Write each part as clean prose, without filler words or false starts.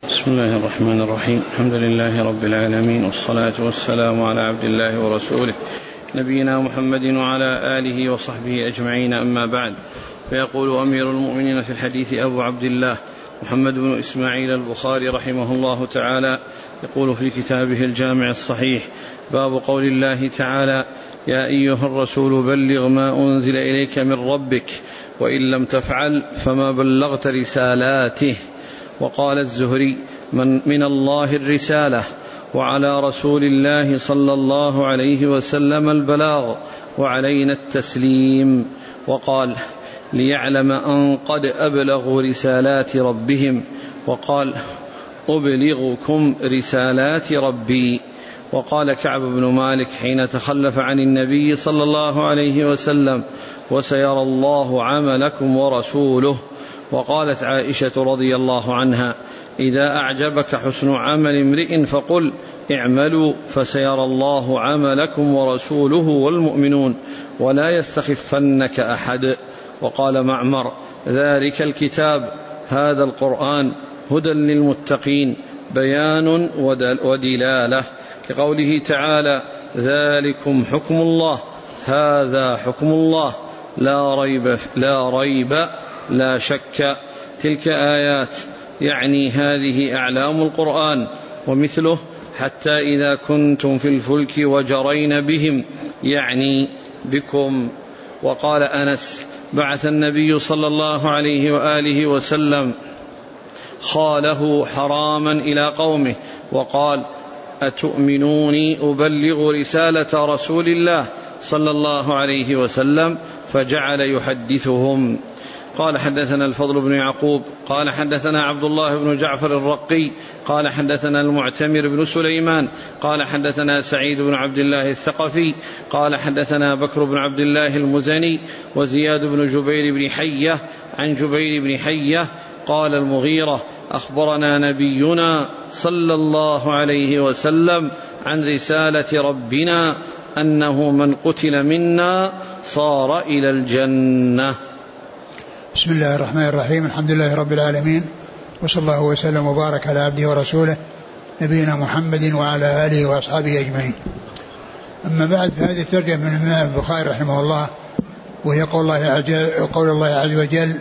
بسم الله الرحمن الرحيم. الحمد لله رب العالمين، والصلاة والسلام على عبد الله ورسوله نبينا محمد وعلى آله وصحبه أجمعين، أما بعد. فيقول أمير المؤمنين في الحديث أبو عبد الله محمد بن إسماعيل البخاري رحمه الله تعالى، يقول في كتابه الجامع الصحيح: باب قول الله تعالى: يا أيها الرسول بلغ ما أنزل إليك من ربك وإن لم تفعل فما بلغت رسالاته. وقال الزهري: من الله الرسالة، وعلى رسول الله صلى الله عليه وسلم البلاغ، وعلينا التسليم. وقال: ليعلم أن قد أبلغوا رسالات ربهم. وقال: أبلغكم رسالات ربي. وقال كعب بن مالك حين تخلف عن النبي صلى الله عليه وسلم: وسيرى الله عملكم ورسوله. وقالت عائشة رضي الله عنها: إذا أعجبك حسن عمل امرئ فقل اعملوا فسيرى الله عملكم ورسوله والمؤمنون ولا يستخفنك أحد. وقال معمر: ذلك الكتاب هذا القرآن هدى للمتقين بيان ودلالة، كقوله تعالى: ذلكم حكم الله هذا حكم الله لا ريب لا شك. تلك آيات، يعني هذه أعلام القرآن. ومثله: حتى إذا كنتم في الفلك وجرين بهم، يعني بكم. وقال أنس: بعث النبي صلى الله عليه وآله وسلم خاله حراما إلى قومه وقال: أتؤمنوني أبلغ رسالة رسول الله صلى الله عليه وسلم؟ فجعل يحدثهم. قال: حدثنا الفضل بن يعقوب قال حدثنا عبد الله بن جعفر الرقي قال حدثنا المعتمر بن سليمان قال حدثنا سعيد بن عبد الله الثقفي قال حدثنا بكر بن عبد الله المزني وزياد بن جبير بن حية عن جبير بن حية قال المغيرة: أخبرنا نبينا صلى الله عليه وسلم عن رسالة ربنا أنه من قتل منا صار إلى الجنة. بسم الله الرحمن الرحيم. الحمد لله رب العالمين، وصلى الله وسلم وبارك على عبده ورسوله نبينا محمد وعلى آله وأصحابه أجمعين. أما بعد، فهذه الترجمة من الإمام البخاري رحمه الله، وهي قول الله عز وجل: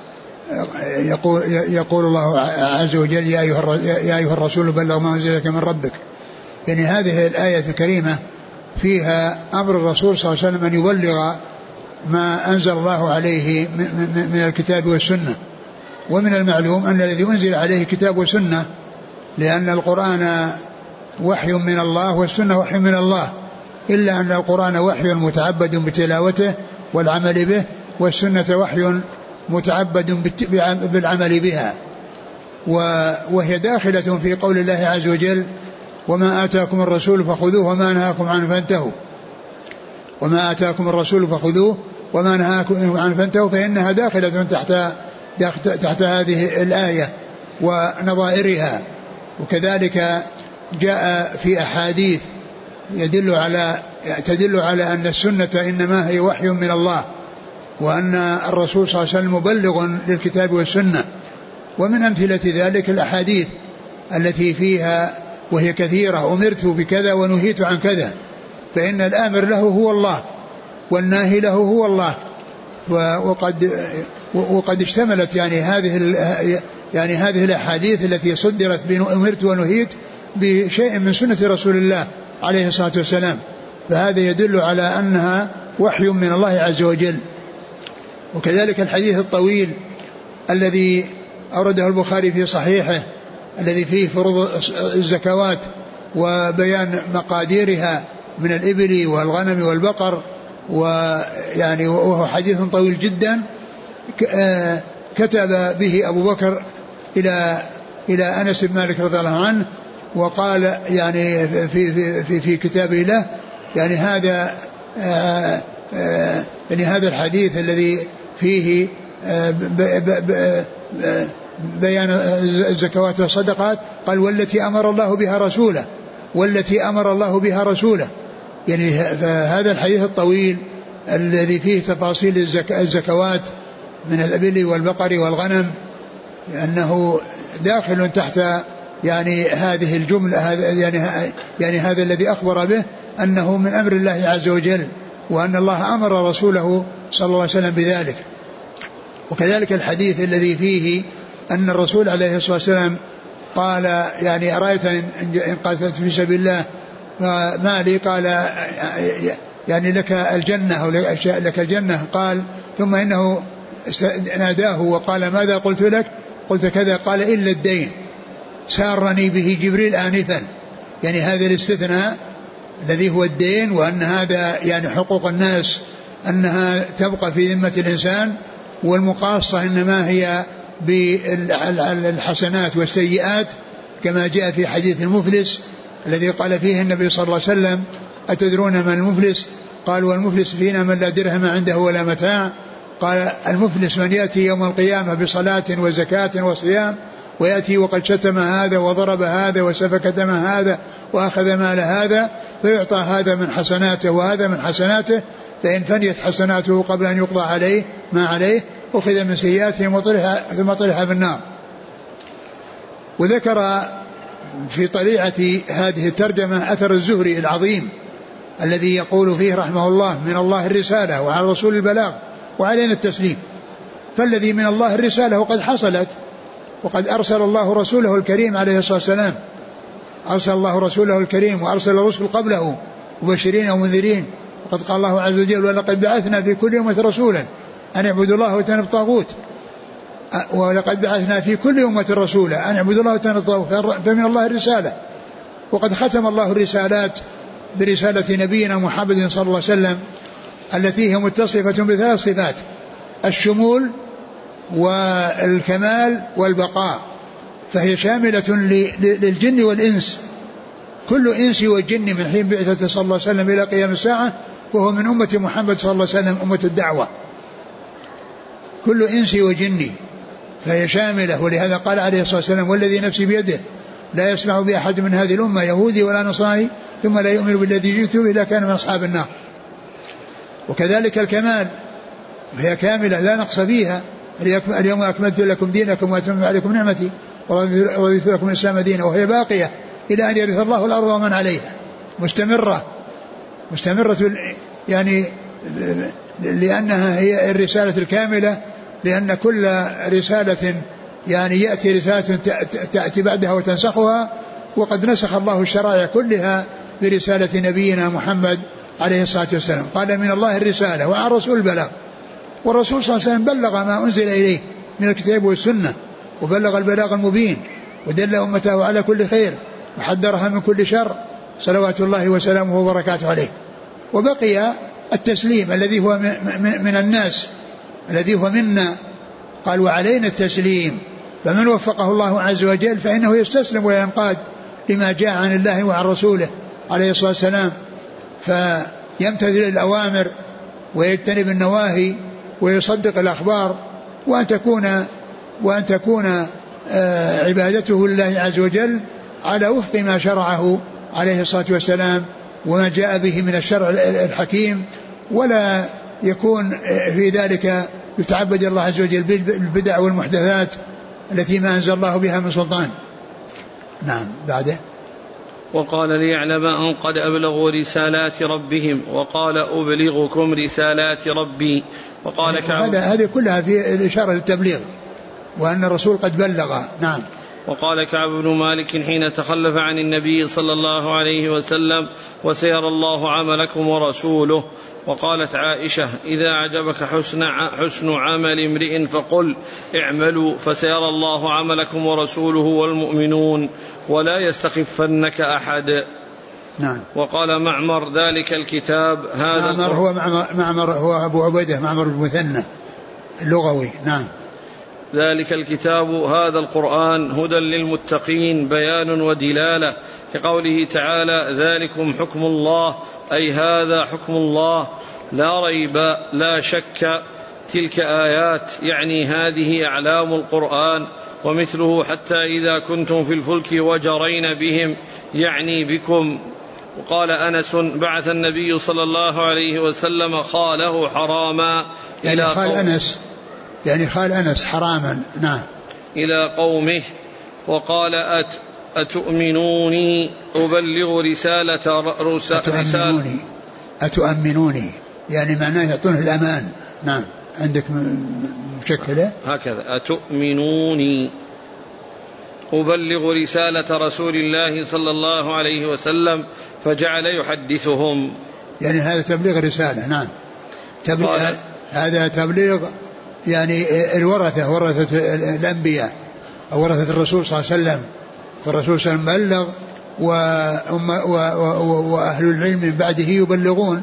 يقول الله عز وجل: يا أيها الرسول بلغ ما أنزل إليك من ربك. يعني هذه الآية الكريمة فيها أمر الرسول صلى الله عليه وسلم أن يبلغ ما أنزل الله عليه من الكتاب والسنة. ومن المعلوم أن الذي أنزل عليه كتاب وسنة، لأن القرآن وحي من الله والسنة وحي من الله، إلا أن القرآن وحي متعبد بتلاوته والعمل به، والسنة وحي متعبد بالعمل بها. وهي داخلة في قول الله عز وجل: وما آتاكم الرسول فخذوه وما نهاكم عنه فانتهوا. وما آتاكم الرسول فخذوه وما نهاكم عنه فانتهوا، فإنها داخلة تحت هذه الآية ونظائرها. وكذلك جاء في أحاديث تدل على أن السنة إنما هي وحي من الله، وأن الرسول صلى الله عليه وسلم مبلغ للكتاب والسنة. ومن أمثلة ذلك الأحاديث التي فيها، وهي كثيرة: أمرت بكذا ونهيت عن كذا. فإن الآمر له هو الله والناهي له هو الله. وقد اشتملت يعني هذه الأحاديث التي صدرت بأمرت ونهيت بشيء من سنة رسول الله عليه الصلاة والسلام، فهذا يدل على أنها وحي من الله عز وجل. وكذلك الحديث الطويل الذي أورده البخاري في صحيحه، الذي فيه فروض الزكوات وبيان مقاديرها من الإبل والغنم والبقر، وهو حديث طويل جدا، كتب به أبو بكر إلى أنس بن مالك رضي الله عنه، وقال يعني في كتابه له: يعني هذا الحديث الذي فيه بيان الزكوات والصدقات، قال: والتي أمر الله بها رسوله. يعني هذا الحديث الطويل الذي فيه تفاصيل الزكوات من الإبل والبقر والغنم، لأنه داخل تحت يعني هذه الجملة يعني هذا الذي أخبر به أنه من أمر الله عز وجل، وأن الله أمر رسوله صلى الله عليه وسلم بذلك. وكذلك الحديث الذي فيه أن الرسول عليه الصلاة والسلام قال يعني أرأيت إن قاتلت في سبيل الله ما لي؟ قال يعني لك الجنة أو لك الجنة. قال ثم إنه ناداه وقال ماذا قلت لك؟ قلت كذا. قال إلا الدين سارني به جبريل آنفا. يعني هذا الاستثناء الذي هو الدين، وأن هذا يعني حقوق الناس أنها تبقى في ذمة الإنسان، والمقاصة إنما هي بالحسنات والسيئات، كما جاء في حديث المفلس الذي قال فيه النبي صلى الله عليه وسلم أتدرون من المفلس؟ قالوا والمفلس فينا من لا درهم عنده ولا متاع. قال المفلس من يأتي يوم القيامة بصلاة وزكاة وصيام، ويأتي وقد شتم هذا وضرب هذا وسفك دم هذا وأخذ مال هذا، فيعطى هذا من حسناته وهذا من حسناته، فإن فنيت حسناته قبل أن يقضى عليه ما عليه أخذ من سيئاتهم ثم طرح في النار. وذكر في طليعة هذه الترجمة أثر الزهري العظيم الذي يقول فيه رحمه الله من الله الرسالة وعلى الرسول البلاغ وعلينا التسليم. فالذي من الله الرسالة وقد حصلت، وقد أرسل الله رسوله الكريم عليه الصلاة والسلام، أرسل الله رسوله الكريم وأرسل الرسل قبله مبشرين ومنذرين. وقد قال الله عز وجل ولقد بعثنا في كل أمة رسولا أن اعبدوا الله واجتنبوا الطاغوت، ولقد بعثنا في كل أمة رسولا أن اعبدوا الله واجتنبوا الطاغوت. فمن الله الرسالة. وقد ختم الله الرسالات برسالة نبينا محمد صلى الله عليه وسلم التي هي متصفة بثلاث صفات: الشمول والكمال والبقاء، فهي شاملة للجن والإنس، كل إنس وجن من حين بعثة صلى الله عليه وسلم إلى قيام الساعة، وهو من أمة محمد صلى الله عليه وسلم أمة الدعوة، كل إنس وجن، فهي شاملة. ولهذا قال عليه الصلاة والسلام والذي نفسي بيده لا يسمع بأحد من هذه الأمة يهودي ولا نصراني ثم لا يؤمن بالذي جئت به إلا كان من أصحاب النار. وكذلك الكمال، فهي كاملة لا نقص فيها. اليوم أكملت لكم دينكم وأتممت عليكم نعمتي ورضيت لكم الإسلام دينا، وهي باقية إلى أن يرث الله الأرض ومن عليها، مستمرة يعني لأنها هي الرسالة الكاملة، لأن كل رسالة يعني يأتي رسالة تأتي بعدها وتنسخها، وقد نسخ الله الشرائع كلها برسالة نبينا محمد عليه الصلاة والسلام. قال من الله الرسالة وعلى الرسول البلاغ. والرسول صلى الله عليه وسلم بلغ ما أنزل إليه من الكتاب والسنة، وبلغ البلاغ المبين، ودل أمته على كل خير، وحذرها من كل شر، صلوات الله وسلامه وبركاته عليه. وبقي التسليم الذي هو من الناس، الذي هو منا. قال وعلينا التسليم، فمن وفقه الله عز وجل فإنه يستسلم وينقاد لما جاء عن الله وعن رسوله عليه الصلاة والسلام، فيمتثل الأوامر ويجتنب النواهي ويصدق الأخبار، وأن تكون عبادته لله عز وجل على وفق ما شرعه عليه الصلاة والسلام وما جاء به من الشرع الحكيم، ولا يكون في ذلك يتعبد الله عز وجل بالبدع والمحدثات التي ما أنزل الله بها من سلطان. نعم. بعده وقال ليعلم أن قد أبلغوا رسالات ربهم، وقال أبلغكم رسالات ربي. وقال كعب هذه كلها في الإشارة للتبليغ وأن الرسول قد بلغ. نعم. وقال كعب بن مالك حين تخلف عن النبي صلى الله عليه وسلم وسيرى الله عملكم ورسوله. وقالت عائشة إذا أعجبك حسن عمل امرئ فقل اعملوا فسيرى الله عملكم ورسوله والمؤمنون ولا يستخفنك أحد. نعم. وقال معمر ذلك الكتاب هذا معمر هو أبو عبيدة معمر المثنى اللغوي. نعم. ذلك الكتاب هذا القرآن هدى للمتقين بيان ودلالة، كقوله تعالى ذلكم حكم الله، أي هذا حكم الله لا ريب لا شك. تلك آيات يعني هذه أعلام القرآن، ومثله حتى إذا كنتم في الفلك وجرين بهم يعني بكم. وقال أنس بعث النبي صلى الله عليه وسلم خاله حراما يعني خال أنس حراما. نعم. إلى قومه، وقال أتؤمنوني أبلغ رسالة أتؤمنوني يعني معناه يعطونه الأمان. نعم عندك مشكلة هكذا أتؤمنوني أبلغ رسالة رسول الله صلى الله عليه وسلم فجعل يحدثهم. يعني هذا تبليغ رسالة. نعم هذا تبليغ يعني الورثة ورثة الأنبياء أو ورثة الرسول صلى الله عليه وسلم. فالرسول صلى الله عليه وسلم بلغ وأهل العلم من بعده يبلغون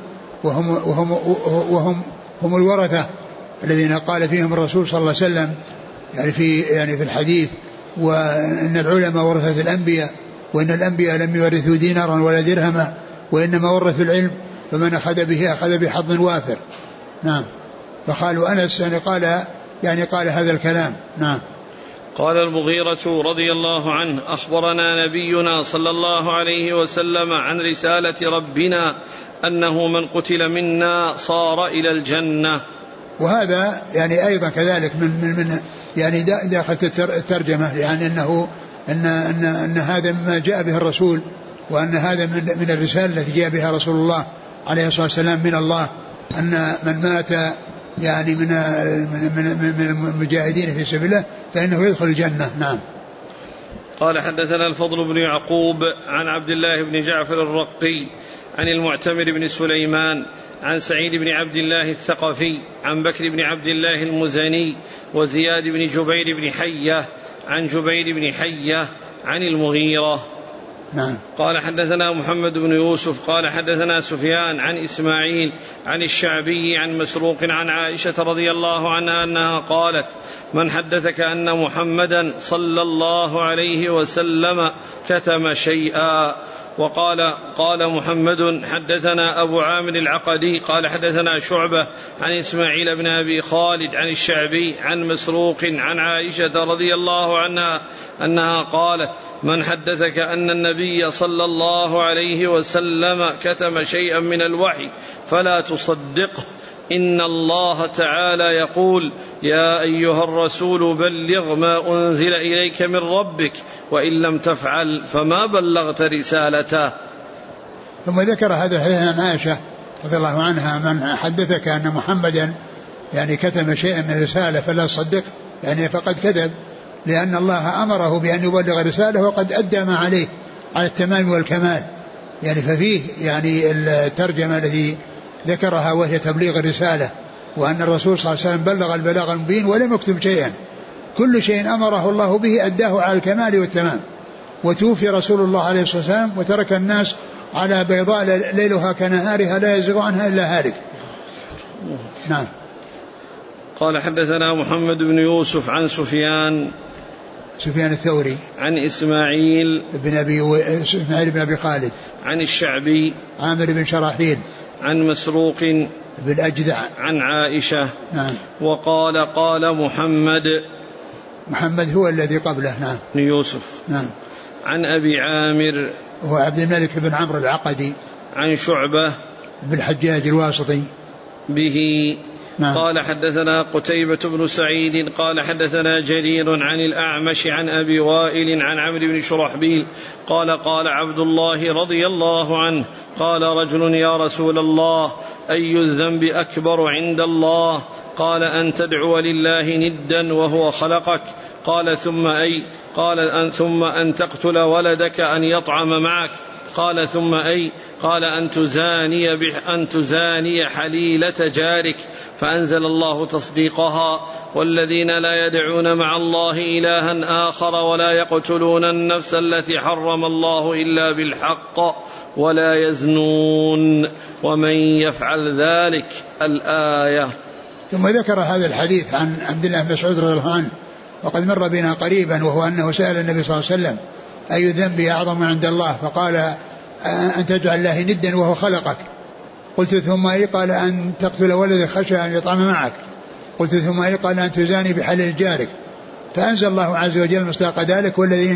وهم الورثة الذين قال فيهم الرسول صلى الله عليه وسلم يعني في الحديث وإن العلماء ورثة الأنبياء وإن الأنبياء لم يورثوا دينارا ولا درهما وإنما ورثوا العلم فمن أخذ به أخذ بحظ وافر. نعم فقالوا أنس يعني قال هذا الكلام. نعم. قال المغيرة رضي الله عنه أخبرنا نبينا صلى الله عليه وسلم عن رسالة ربنا أنه من قتل منا صار إلى الجنة. وهذا يعني أيضا كذلك من يعني داخل الترجمة يعني أن هذا ما جاء به الرسول وأن هذا من الرسالة التي جاء بها رسول الله عليه الصلاة والسلام من الله أن من مات يعني من المجاهدين في سبيل الله فإنه يدخل الجنة. نعم. قال حدثنا الفضل بن يعقوب عن عبد الله بن جعفر الرقي عن المعتمر بن سليمان عن سعيد بن عبد الله الثقفي عن بكر بن عبد الله المزني وزياد بن جبير بن حية عن جبير بن حية عن المغيرة. نعم. قال حدثنا محمد بن يوسف قال حدثنا سفيان عن إسماعيل عن الشعبي عن مسروق عن عائشة رضي الله عنها أنها قالت من حدثك أن محمدا صلى الله عليه وسلم كتم شيئا. قال محمد حدثنا أبو عامر العقدي قال حدثنا شعبة عن إسماعيل بن أبي خالد عن الشعبي عن مسروق عن عائشة رضي الله عنها أنها قالت من حدثك أن النبي صلى الله عليه وسلم كتم شيئا من الوحي فلا تصدقه إن الله تعالى يقول يا أيها الرسول بلغ ما أنزل إليك من ربك وإن لم تفعل فما بلغت رسالته. ثم ذكر هذا الحديث عن عائشة رضي الله عنها من حدثك أن محمدا يعني كتم شيئا من الرسالة فلا تصدق يعني فقد كذب لأن الله أمره بأن يبلغ الرسالة وقد أدى ما عليه على التمام والكمال. يعني ففيه يعني الترجمة التي ذكرها وهي تبليغ الرسالة وأن الرسول صلى الله عليه وسلم بلغ البلاغ المبين ولم يكتم شيئا كل شيء أمره الله به أداه على الكمال والتمام. وتوفي رسول الله عليه الصلاة والسلام وترك الناس على بيضاء ليلها كنهارها لا يزيغ عنها إلا هالك. نعم. قال حدثنا محمد بن يوسف عن سفيان الثوري عن إسماعيل بن أبي خالد عن الشعبي عامر بن شراحيل عن مسروق بالأجدع عن عائشة. نعم. وقال قال محمد هو الذي قبله. نعم. بن يوسف. نعم. عن أبي عامر هو عبد الملك بن عمرو العقدي عن شعبة بالحجاج الواسطي به. نعم. قال حدثنا قتيبة بن سعيد قال حدثنا جرير عن الأعمش عن أبي وائل عن عمرو بن شرحبيل قال عبد الله رضي الله عنه قال رجل يا رسول الله أي الذنب أكبر عند الله؟ قال أن تدعو لله ندا وهو خلقك. قال ثم أي؟ قال ثم أن تقتل ولدك أن يطعم معك. قال ثم أي؟ قال أن تزاني حليلة جارك. فأنزل الله تصديقها والذين لا يدعون مع الله إلها آخر ولا يقتلون النفس التي حرم الله إلا بالحق ولا يزنون ومن يفعل ذلك الآية. ثم ذكر هذا الحديث عن عبد الله بن مسعود رضي الله عنه وقد مر بنا قريبا وهو أنه سأل النبي صلى الله عليه وسلم أي الذنب أعظم عند الله فقال أن تجعل الله ندا وهو خلقك. قلت ثم أي؟ قال أن تقتل ولدك خشية أن يطعم معك. قلت ثم أي؟ قال أن تزاني بحليل جارك. فأنزل الله عز وجل مصداق ذلك والذين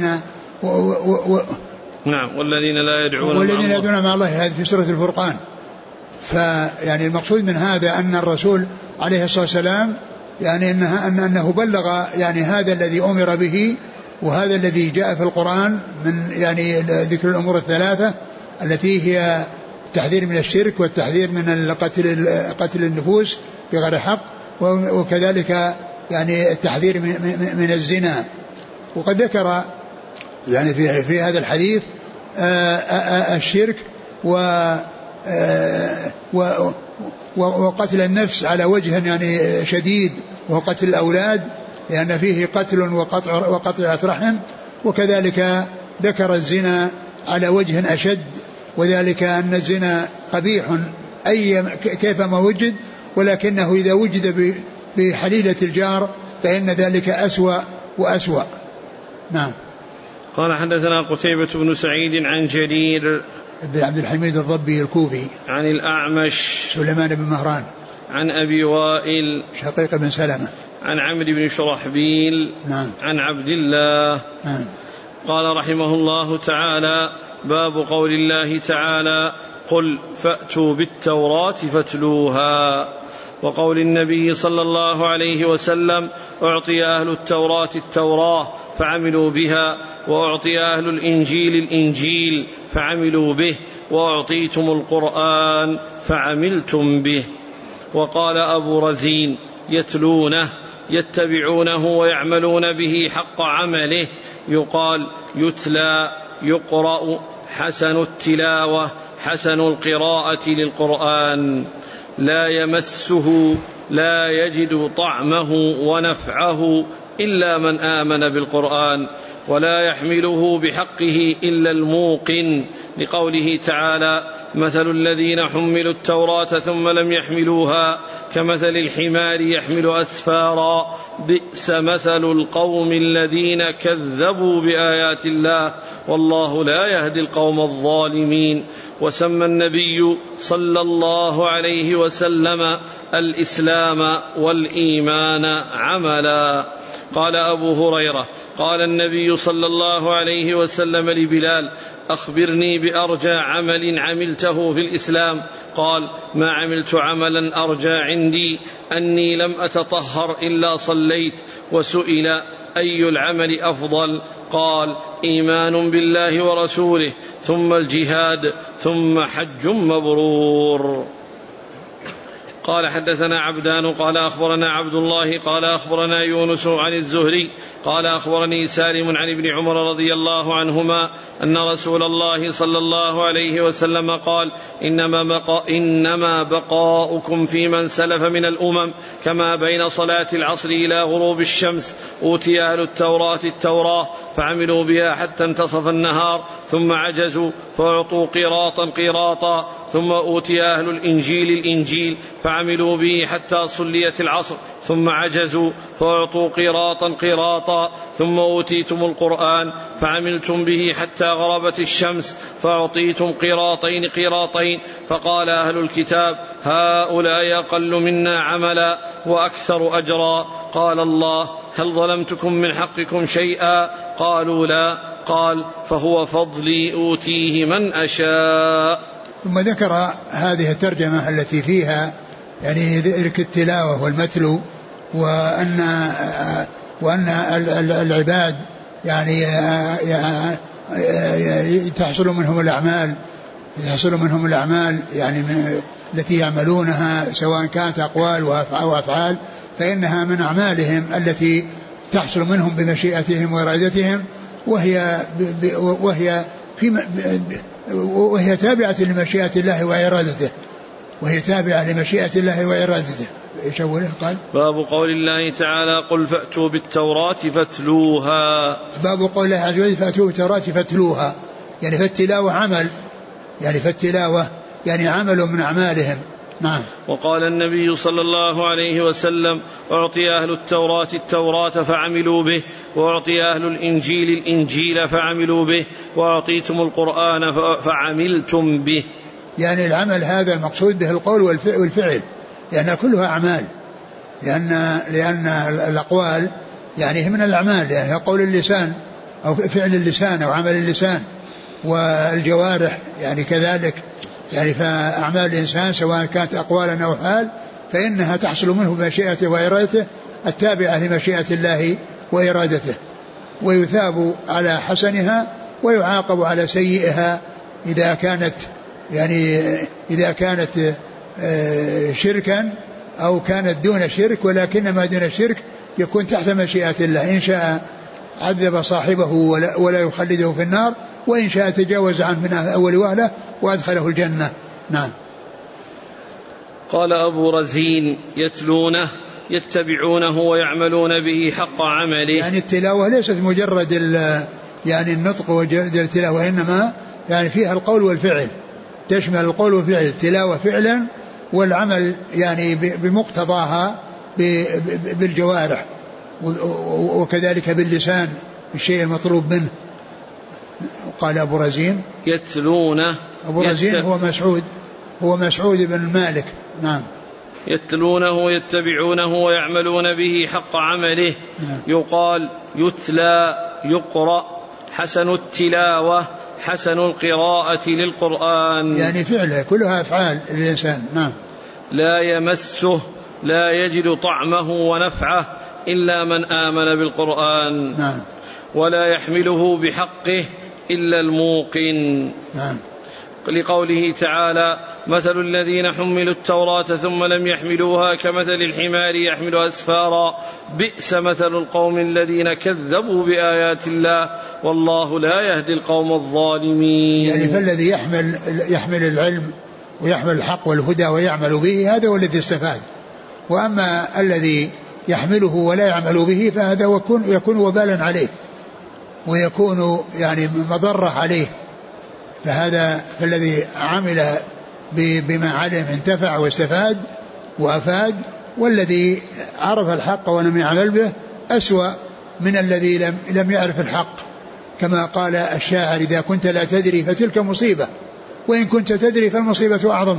نعم والذين لا يدعون مع الله هذه في سورة الفرقان. فيعني المقصود من هذا أن الرسول عليه الصلاة والسلام يعني أنه بلغ يعني هذا الذي أمر به وهذا الذي جاء في القرآن من يعني ذكر الأمور الثلاثة التي هي التحذير من الشرك والتحذير من قتل النفوس بغير حق، وكذلك يعني التحذير من الزنا. وقد ذكر يعني في هذا الحديث الشرك وقتل النفس على وجه يعني شديد، وهو قتل الأولاد لأن فيه قتل وقطع رحم، وكذلك ذكر الزنا على وجه أشد، وذلك أن الزنا قبيح كيفما وجد، ولكنه إذا وجد بحليلة الجار فإن ذلك أسوأ وأسوأ. نعم. قال حدثنا قتيبة بن سعيد عن جرير بن عبد الحميد الضبي الكوفي عن الأعمش سليمان بن مهران عن أبي وائل شقيق بن سلمة عن عمرو بن شرحبيل نعم. عن عبد الله نعم. قال رحمه الله تعالى: باب قول الله تعالى: قل فأتوا بالتوراة فاتلوها. وقول النبي صلى الله عليه وسلم: أعطي أهل التوراة التوراة فعملوا بها، وأعطي أهل الإنجيل الإنجيل فعملوا به، وأعطيتم القرآن فعملتم به. وقال أبو رزين: يتلونه يتبعونه ويعملون به حق عمله، يقال يتلى يقرأ، حسن التلاوة حسن القراءة للقرآن، لا يمسه لا يجد طعمه ونفعه إلا من آمن بالقرآن، ولا يحمله بحقه إلا الموقن، لقوله تعالى: مثل الذين حملوا التوراة ثم لم يحملوها كمثل الحمار يحمل أسفارا، بئس مثل القوم الذين كذبوا بآيات الله، والله لا يهدي القوم الظالمين. وسمى النبي صلى الله عليه وسلم الإسلام والإيمان عملا. قال أبو هريرة: قال النبي صلى الله عليه وسلم لبلال: أخبرني بأرجى عمل عملته في الإسلام. قال: ما عملت عملا أرجى عندي أني لم أتطهر إلا صليت. وسئل: أي العمل أفضل؟ قال: إيمان بالله ورسوله، ثم الجهاد، ثم حج مبرور. قال حدثنا عبدان قال أخبرنا عبد الله قال أخبرنا يونس عن الزهري قال أخبرني سالم عن ابن عمر رضي الله عنهما أن رسول الله صلى الله عليه وسلم قال: إنما بقاؤكم في من سلف من الأمم كما بين صلاة العصر إلى غروب الشمس. أوتي أهل التوراة التوراة فعملوا بها حتى انتصف النهار، ثم عجزوا فأعطوا قيراطا، ثم أوتي أهل الإنجيل الإنجيل فعملوا به حتى صليت العصر، ثم عجزوا فأعطوا قيراطا، ثم أوتيتم القرآن فعملتم به حتى غربت الشمس فأعطيتم قيراطين. فقال أهل الكتاب: هؤلاء أقل منا عملا وأكثر أجرا. قال الله: هل ظلمتكم من حقكم شيئا؟ قالوا: لا. قال: فهو فضلي أوتيه من أشاء. ثم ذكر هذه الترجمة التي فيها يعني ذكر التلاوة والمتلو، وأن العباد يعني تحصل منهم الأعمال يعني التي يعملونها سواء كانت أقوال وأفعال، فإنها من أعمالهم التي تحصل منهم بمشيئتهم وإرادتهم، وهي تابعة لمشيئة الله وإرادته. إيش أوله؟ قال: باب قول الله تعالى: قل فأتوا بالتوراة فاتلوها. باب قول الله عز وجل: فأتوا بالتوراة فاتلوها، يعني فالتلاوة عمل، يعني عمل من أعمالهم. نعم. وقال النبي صلى الله عليه وسلم: أعطي أهل التوراة التوراة فعملوا به، وأعطي أهل الإنجيل الإنجيل فعملوا به، وأعطيتم القرآن فعملتم به. يعني العمل هذا المقصود به القول والفعل، لأن كلها أعمال، لأن الأقوال يعني من الأعمال، يعني قول اللسان أو فعل اللسان أو عمل اللسان، والجوارح يعني كذلك، يعني فأعمال الإنسان سواء كانت أقوالا أو أفعال فإنها تحصل منه بمشيئته وإرادته التابعة لمشيئة الله وإرادته. ويثاب على حسنها ويعاقب على سيئها إذا كانت شركا أو كانت دون شرك، ولكن ما دون الشرك يكون تحت مشيئة الله، إن شاء عذب صاحبه ولا يخلده في النار، وإن شاء تجاوز عنه من أول وهلة وأدخله الجنة. نعم. قال أبو رزين: يتلونه يتبعونه ويعملون به حق عمله. يعني التلاوة ليست مجرد النطق والتلاوة، وإنما يعني فيها القول والفعل، تشمل القول والفعل، التلاوة فعلا والعمل يعني بمقتضاها بالجوارح، وكذلك باللسان الشيء المطلوب منه. قال أبو رزين: يتلونه. أبو رزين هو مسعود بن مالك. نعم. يتلونه يتبعونه ويعملون به حق عمله. نعم. يقال يتلى يقرأ، حسن التلاوة حسن القراءة للقرآن، يعني فعله كلها أفعال الإنسان. نعم. لا يمسه لا يجد طعمه ونفعه إلا من آمن بالقرآن. نعم. ولا يحمله بحقه إلا الموقن. نعم. لقوله تعالى: مثل الذين حملوا التوراة ثم لم يحملوها كمثل الحمار يحمل أسفارا بئس مثل القوم الذين كذبوا بآيات الله والله لا يهدي القوم الظالمين. يعني فالذي يحمل العلم ويحمل الحق والهدى ويعمل به هذا هو الذي استفاد، وأما الذي يحمله ولا يعمل به فهذا يكون وبالا عليه ويكون يعني مضرة عليه. فالذي عمل بما علم انتفع واستفاد وأفاد، والذي عرف الحق ولم يعمل به أسوأ من الذي لم يعرف الحق، كما قال الشاعر: إذا كنت لا تدري فتلك مصيبة، وإن كنت تدري فالمصيبة أعظم.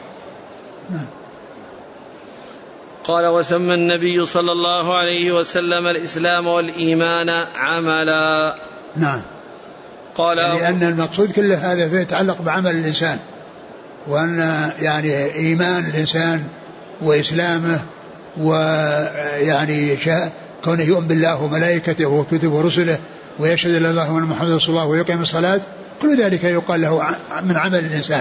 قال: وسمى النبي صلى الله عليه وسلم الإسلام والإيمان عملا. نعم. قال: لأن المقصود كل هذا يتعلق بعمل الإنسان، وأن يعني إيمان الإنسان وإسلامه ويعني كونه يؤمن بالله وملائكته وكتبه ورسله ويشهد أن لا إله إلا الله وأن محمدا رسول الله ويقيم الصلاة، كل ذلك يقال له من عمل الإنسان،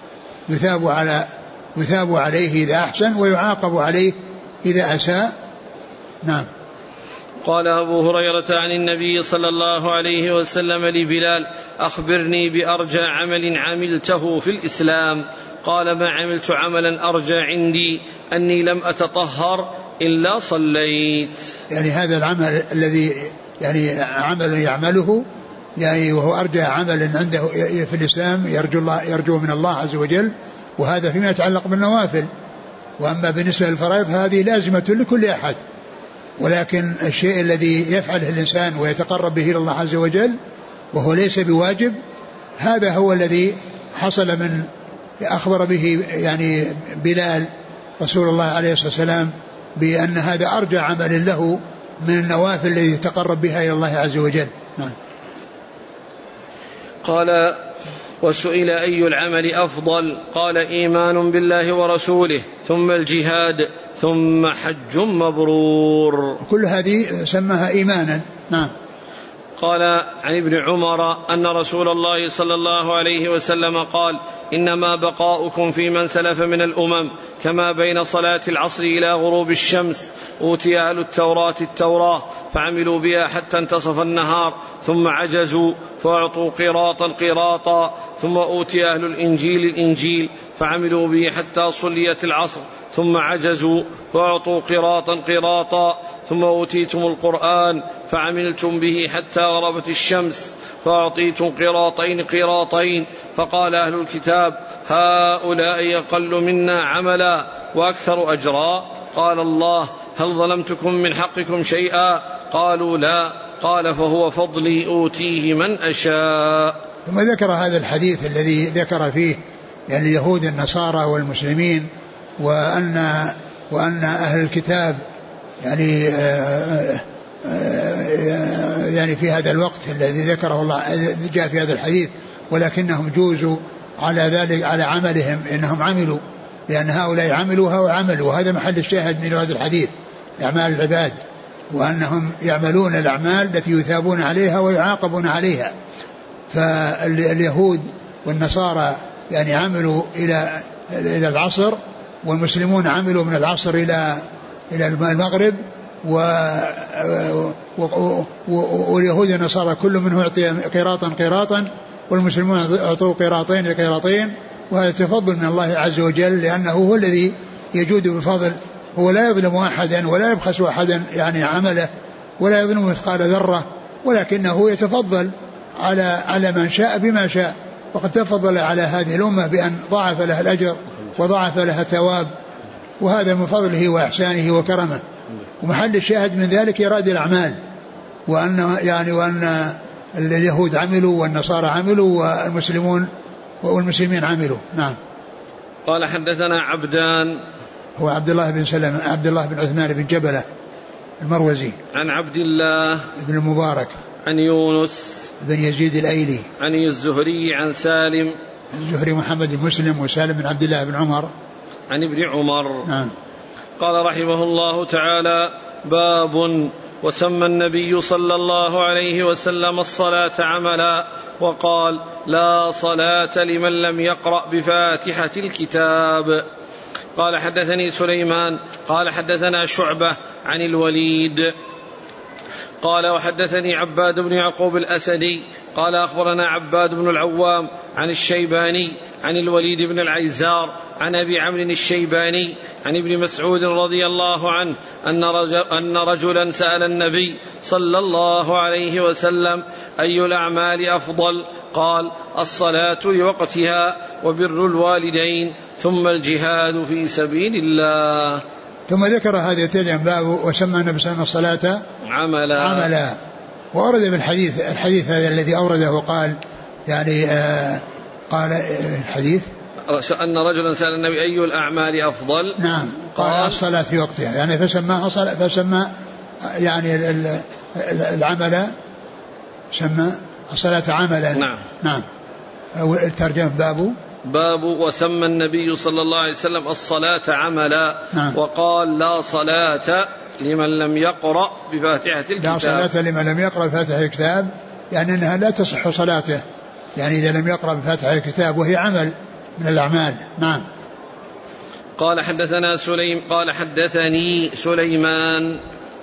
يثاب عليه إذا أحسن ويعاقب عليه إذا أساء. نعم. قال أبو هريرة عن النبي صلى الله عليه وسلم لبلال: أخبرني بأرجى عمل عملته في الإسلام. قال: ما عملت عملا أرجى عندي أني لم أتطهر إلا صليت. يعني هذا العمل الذي يعني عمل يعمله يعني وهو أرجى عمل عنده في الإسلام يرجو من الله عز وجل، وهذا فيما يتعلق بالنوافل. وأما بالنسبة للفرائض هذه لازمة لكل أحد، ولكن الشيء الذي يفعله الإنسان ويتقرب به إلى الله عز وجل وهو ليس بواجب، هذا هو الذي حصل من أخبر به يعني بلال رسول الله عليه الصلاة والسلام بأن هذا أرجى عمل له من النوافل التي يتقرب بها إلى الله عز وجل. نعم. قال: وسئل أي العمل أفضل؟ قال: إيمان بالله ورسوله، ثم الجهاد، ثم حج مبرور. كل هذه سماها إيمانا. نعم. قال: عن ابن عمر أن رسول الله صلى الله عليه وسلم قال: إنما بقاؤكم في من سلف من الأمم كما بين صلاة العصر إلى غروب الشمس. أوتي أهل التوراة فعملوا بها حتى انتصف النهار ثم عجزوا فأعطوا قراطا، ثم أوتي أهل الإنجيل فعملوا به حتى صليت العصر ثم عجزوا فأعطوا قراطا، ثم أوتيتم القرآن فعملتم به حتى غربت الشمس فأعطيتم قراطين. فقال أهل الكتاب: هؤلاء أقل منا عملا وأكثر أجرا. قال الله: هل ظلمتكم من حقكم شيئا؟ قالوا: لا. قال: فهو فضلي أوتيه من أشاء. ثم ذكر هذا الحديث الذي ذكر فيه يعني اليهود النصارى والمسلمين، وأن أهل الكتاب يعني في هذا الوقت الذي ذكره الله جاء في هذا الحديث، ولكنهم جوزوا على ذلك على عملهم، إنهم عملوا، لأن هؤلاء عملوا وهذا محل الشاهد من هذا الحديث، أعمال العباد. وأنهم يعملون الأعمال التي يثابون عليها ويعاقبون عليها. فاليهود والنصارى يعني عملوا إلى العصر، والمسلمون عملوا من العصر إلى المغرب، واليهود والنصارى كل منهم يعطي قيراطا والمسلمون أعطوا قيراطين. وهذا تفضل من الله عز وجل، لأنه هو الذي يجود بالفضل، هو لا يظلم أحدا ولا يبخس أحدا يعني عمله، ولا يظلم مثقال ذرة، ولكنه يتفضل على من شاء بما شاء. وقد تفضل على هذه الأمة بأن ضاعف لها الأجر وضاعف لها الثواب، وهذا من فضله وإحسانه وكرمه. ومحل الشاهد من ذلك إرادة الأعمال، وأن اليهود عملوا والنصارى عملوا والمسلمين عملوا. نعم. قال حدثنا عبدان، هو عبد الله بن سلمة، عبد الله بن عثمان بن جبلة المروزي، عن عبد الله بن المبارك، عن يونس بن يزيد الأيلي، عن الزهري، عن سالم، الزهري محمد بن مسلم، وسالم بن عبد الله بن عمر، عن ابن عمر. نعم. قال رحمه الله تعالى: باب وسمى النبي صلى الله عليه وسلم الصلاة عملا، وقال: لا صلاة لمن لم يقرأ بفاتحة الكتاب. قال حدثني سليمان قال حدثنا شعبة عن الوليد قال وحدثني عباد بن يعقوب الأسدي قال أخبرنا عباد بن العوام عن الشيباني عن الوليد بن العيزار عن أبي عمرو الشيباني عن ابن مسعود رضي الله عنه أن رجلا سأل النبي صلى الله عليه وسلم: أي الأعمال أفضل؟ قال: الصلاة لوقتها، وبر الوالدين، ثم الجهاد في سبيل الله. ثم ذكر هذه الترجمة: باب وسمى النبي صلى الله عليه وسلم الصلاة عملا. وأورد بالحديث هذا الذي أورده، قال يعني قال الحديث أن رجلا سأل النبي: أي الأعمال أفضل؟ نعم. قال: الصلاة في وقتها، يعني فسمى يعني العمل، سمى الصلاة عملا. نعم. الترجمة: باب وسمى النبي صلى الله عليه وسلم الصلاة عملا. نعم. وقال: لا صلاة لمن لم يقرأ بفاتحة الكتاب. لا صلاة لمن لم يقرأ بفاتحة الكتاب، يعني أنها لا تصح صلاته، يعني إذا لم يقرأ بفاتحة الكتاب، وهي عمل من الأعمال. نعم. قال حدثني سليمان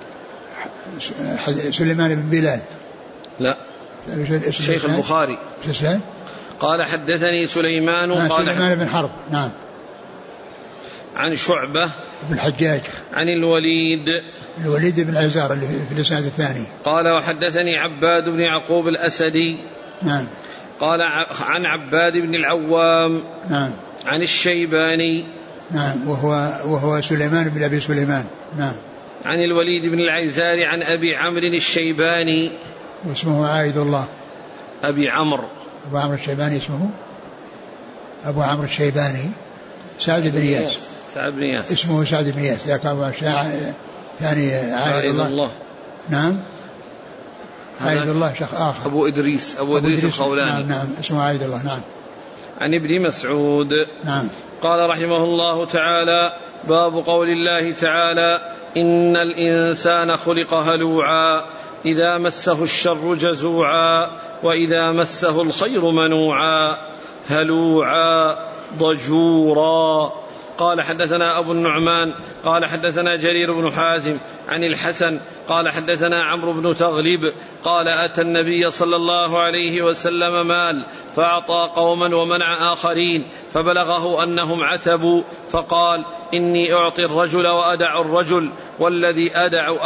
بن بلال، لا شيخ البخاري. قال حدثني سليمان سليمان بن حرب. نعم. عن شعبة بن الحجاج عن الوليد بن العيزار اللي في الإسناد الثاني. قال وحدثني عباد بن يعقوب الأسدي. نعم. قال عن عباد بن العوام. نعم. عن الشيباني. نعم. وهو سليمان بن أبي سليمان. نعم. عن الوليد بن العيزار عن أبي عمرو الشيباني، واسمه عايد الله. أبو عمرو الشيباني اسمه أبو عمرو الشيباني، سعد بن إياس. اسمه سعد بن إياس، ذاك أبو ثاني عايد الله. نعم. عايد الله شيخ آخر، أبو إدريس الخولاني. نعم. اسمه عايد الله. نعم. عن ابن مسعود. نعم. قال رحمه الله تعالى: باب قول الله تعالى: إن الإنسان خلق هلوعا إذا مسه الشر جزوعا وإذا مسه الخير منوعا هلوعا ضجورا. قال حدثنا أبو النعمان قال حدثنا جرير بن حازم عن الحسن قال حدثنا عمرو بن تغلب قال: أتى النبي صلى الله عليه وسلم مال فأعطى قوما ومنع آخرين، فبلغه أنهم عتبوا، فقال: إني أعطي الرجل وأدع الرجل، والذي أدع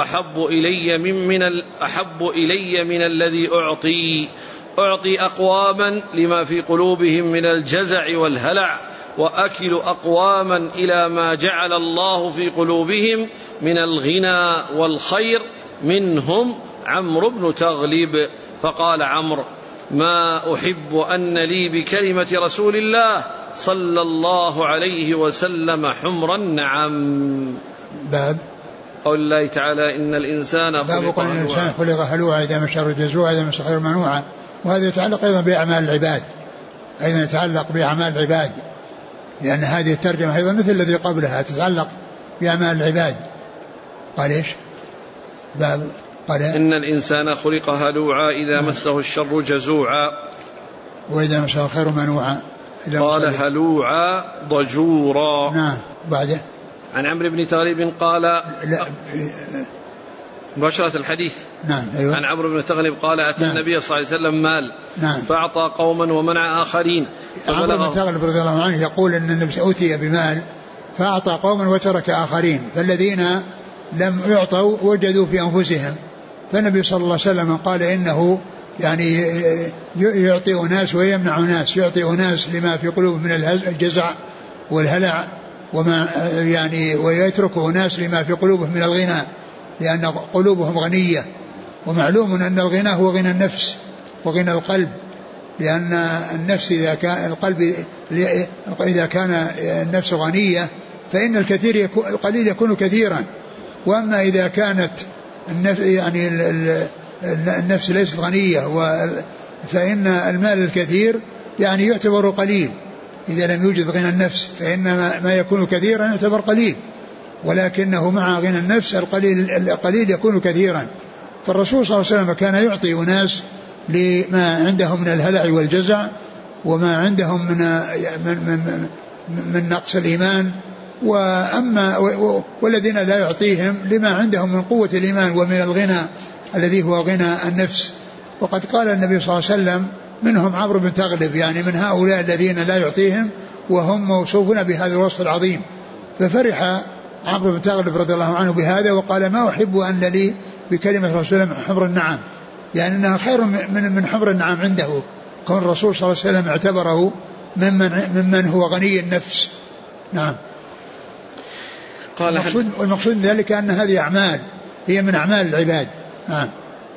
أحب إلي من الذي أعطي أقواما لما في قلوبهم من الجزع والهلع، وأكل أقواما إلى ما جعل الله في قلوبهم من الغنى والخير، منهم عمرو بن تغلب. فقال عمرو: ما أحب أن لي بكلمة رسول الله صلى الله عليه وسلم حمر النعم. باب قول الله تعالى: إن الإنسان خلق هلوعا إذا مس الشر جزوعا إذا مس الخير منوعا. وهذا يتعلق أيضا بأعمال العباد، لأن هذه الترجمة أيضا مثل الذي قبلها تتعلق بأعمال العباد. قال إيش؟ باب قال إن الإنسان خلق هلوعا إذا مسه الشر جزوعا وإذا مسه الخير منوعا. قال هلوعا ضجورا. نعم. بعده عن عمرو بن تغلب قال مباشرة الحديث. نعم. أيوة. عن عمرو بن تغلب قال أتى النبي صلى الله عليه وسلم مال. نعم. فأعطى قوما ومنع آخرين. عمرو بن تغلب رضي الله عنه يقول أن النبي أوتي بمال فأعطى قوما وترك آخرين، فالذين لم يعطوا وجدوا في أنفسهم، فالنبي صلى الله عليه وسلم قال إنه يعني يعطي أناس ويمنع أناس، يعطي أناس لما في قلوبهم من الجزع والهلع وما يعني، ويترك أناس لما في قلوبهم من الغنى لأن قلوبهم غنية، ومعلوم أن الغنى هو غنى النفس وغنى القلب، لأن النفس إذا كان النفس غنية فإن القليل يكون كثيرا، وأما إذا كانت النفس يعني النفس ليست غنية فإن المال الكثير يعني يعتبر قليل، إذا لم يوجد غنى النفس فإن ما يكون كثيرا يعتبر قليل، ولكنه مع غنى النفس القليل يكون كثيرا. فالرسول صلى الله عليه وسلم كان يعطي أناس لما عندهم من الهلع والجزع وما عندهم من نقص الإيمان، والذين لا يعطيهم لما عندهم من قوة الإيمان ومن الغنى الذي هو غنى النفس. وقد قال النبي صلى الله عليه وسلم منهم عمرو بن تغلب، يعني من هؤلاء الذين لا يعطيهم وهم موصوفون بهذا الوصف العظيم. ففرح عمرو بن تغلب رضي الله عنه بهذا وقال ما أحب أن لي بكلمة رسول الله حمر النعم، يعني أنها خير من حمر النعم عنده، كون الرسول صلى الله عليه وسلم اعتبره ممن هو غني النفس. نعم. والمقصود من ذلك أن هذه أعمال هي من أعمال العباد. نعم.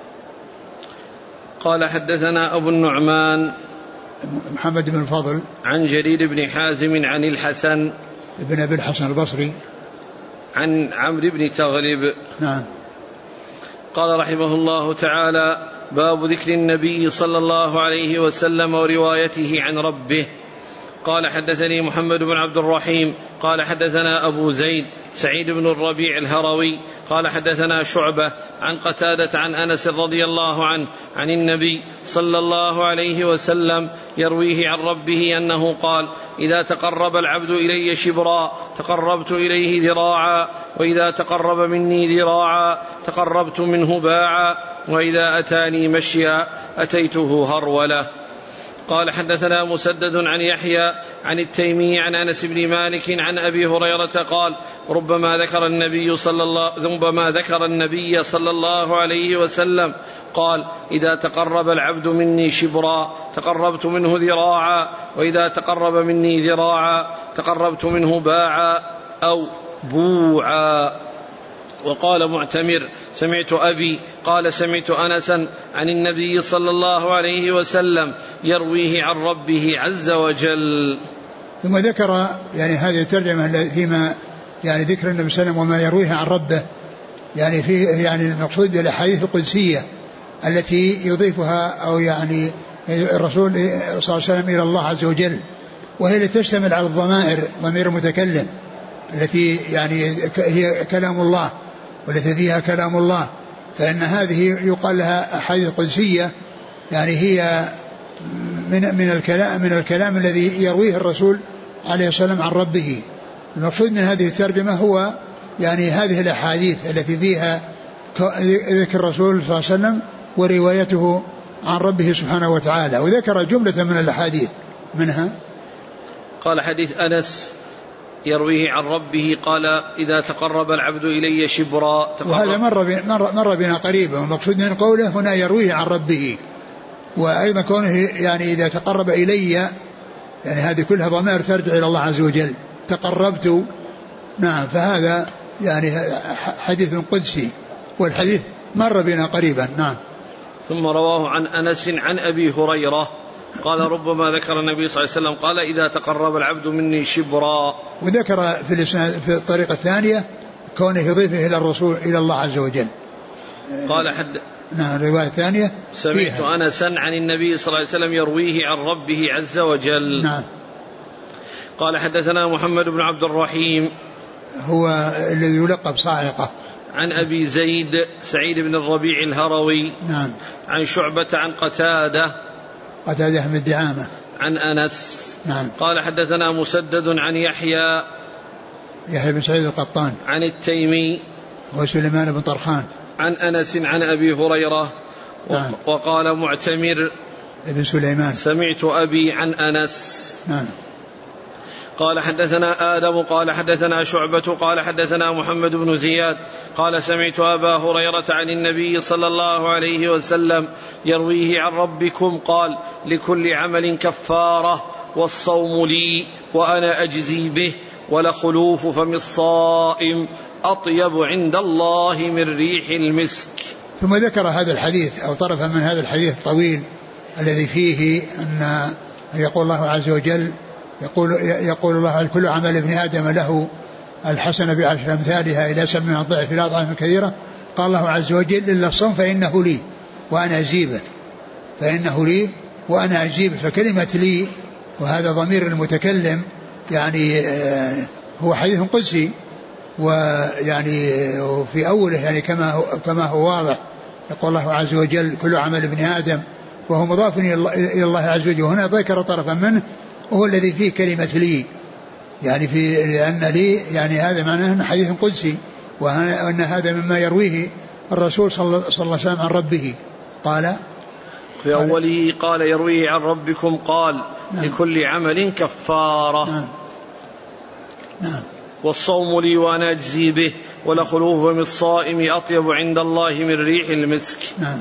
قال حدثنا أبو النعمان محمد بن الفضل عن جرير بن حازم عن الحسن ابن أبي الحسن البصري عن عمرو بن تغلب. نعم. قال رحمه الله تعالى باب ذكر النبي صلى الله عليه وسلم وروايته عن ربه. قال حدثني محمد بن عبد الرحيم قال حدثنا أبو زيد سعيد بن الربيع الهروي قال حدثنا شعبة عن قتادة عن أنس رضي الله عنه عن النبي صلى الله عليه وسلم يرويه عن ربه أنه قال إذا تقرب العبد إلي شبرا تقربت إليه ذراعا، وإذا تقرب مني ذراعا تقربت منه باعا، وإذا أتاني مشيا أتيته هروله. قال حدثنا مسدد عن يحيى عن التيمي عن أنس بن مالك عن أبي هريرة قال ربما ذكر النبي صلى الله عليه وسلم قال إذا تقرب العبد مني شبرا تقربت منه ذراعا، وإذا تقرب مني ذراعا تقربت منه باعا أو بوعا. وقال معتمر سمعت أبي قال سمعت أنسا عن النبي صلى الله عليه وسلم يرويه عن ربه عز وجل. ثم ذكر يعني هذه الترجمة فيما يعني ذكر النبي صلى الله عليه وسلم وما يرويه عن ربه، يعني فيه يعني المقصود بالأحاديث القدسية التي يضيفها أو يعني الرسول صلى الله عليه وسلم إلى الله عز وجل، وهي التي تشتمل على الضمائر، ضمير المتكلم التي يعني هي كلام الله والتي فيها كلام الله، فإن هذه يقال لها أحاديث قدسية، يعني هي من الكلام الذي يرويه الرسول عليه السلام عن ربه. المقصود من هذه الترجمة هو يعني هذه الأحاديث التي فيها ذكر الرسول صلى الله عليه وسلم وروايته عن ربه سبحانه وتعالى، وذكر جملة من الأحاديث منها قال حديث أنس يرويه عن ربه قال إذا تقرب العبد إلي شبرا وهذا مر بنا قريبا، والمقصود من قوله هنا يرويه عن ربه، وأيضا كونه يعني إذا تقرب إلي، يعني هذه كلها ضمائر ترجع إلى الله عز وجل. تقربت نعم، فهذا يعني حديث قدسي، والحديث مر بنا قريبا. نعم. ثم رواه عن أنس عن أبي هريرة قال ربما ذكر النبي صلى الله عليه وسلم قال إذا تقرب العبد مني شبرا، وذكر في الطريقة الثانية كونه يضيفه إلى الرسول إلى الله عز وجل. قال نعم. الرواية الثانية سمعت أنسا عن النبي صلى الله عليه وسلم يرويه عن ربه عز وجل. نعم. قال حدثنا محمد بن عبد الرحيم هو الذي يلقب صاعقة عن أبي زيد سعيد بن الربيع الهروي نعم. عن شعبة عن قتادة بن دعامة عن أنس نعم. قال حدثنا مسدد عن يحيى بن سعيد القطان عن التيمي وسليمان بن طرخان عن أنس عن أبي هريرة نعم. وقال معتمر ابن سليمان سمعت أبي عن أنس نعم. قال حدثنا آدم قال حدثنا شعبة قال حدثنا محمد بن زياد قال سمعت أبا هريرة عن النبي صلى الله عليه وسلم يرويه عن ربكم قال لكل عمل كفارة والصوم لي وأنا أجزي به ولخلوف فم الصائم أطيب عند الله من ريح المسك. ثم ذكر هذا الحديث أو طرفا من هذا الحديث الطويل الذي فيه أن يقول الله عز وجل يقول الله كل عمل ابن آدم له الحسنة بعشر أمثالها إلى 700 ضعف إلى أضعاف كثيرة. قال الله عز وجل إلا الصوم فإنه لي وأنا أجيبه فكلمة لي وهذا ضمير المتكلم يعني هو حديث قدسي ويعني في أوله يعني كما هو واضح يقول الله عز وجل كل عمل ابن آدم وهو مضاف إلى الله عز وجل. هنا ذكر طرفا منه وهو الذي فيه كلمة لي يعني لأن لي يعني هذا معناه أنه حديث قدسي وأن هذا مما يرويه الرسول صلى الله عليه وسلم عن ربه. قال في أوله قال يرويه عن ربكم قال نعم. لكل عمل كفارة نعم. نعم. والصوم لي وأنا أجزي به ولخلوف من الصائم أطيب عند الله من ريح المسك. نعم.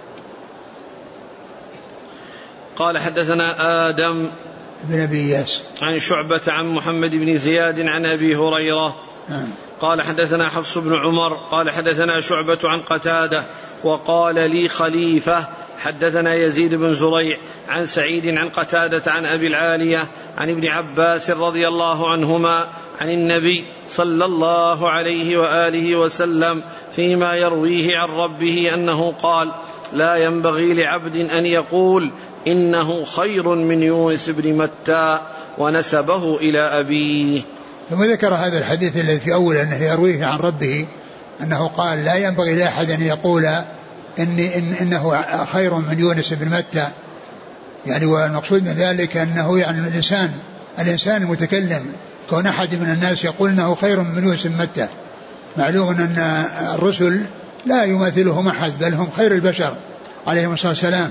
قال حدثنا آدم بن أبي إياس عن شعبة عن محمد بن زياد عن أبي هريرة نعم. قال حدثنا حفص بن عمر قال حدثنا شعبة عن قتادة وقال لي خليفة حدثنا يزيد بن زريع عن سعيد عن قتادة عن أبي العالية عن ابن عباس رضي الله عنهما عن النبي صلى الله عليه وآله وسلم فيما يرويه عن ربه أنه قال لا ينبغي لعبد أن يقول إنه خير من يونس بن متى ونسبه إلى أبيه. ثم ذكر هذا الحديث الذي في أول أنه يرويه عن ربه أنه قال لا ينبغي لأحد أن يقول إنه خير من يونس بن متى يعني والمقصود من ذلك أنه يعني الإنسان المتكلم كون أحد من الناس يقول أنه خير من يونس بن متى. معلوم أن الرسل لا يماثلهم أحد بل هم خير البشر عليهم الصلاة والسلام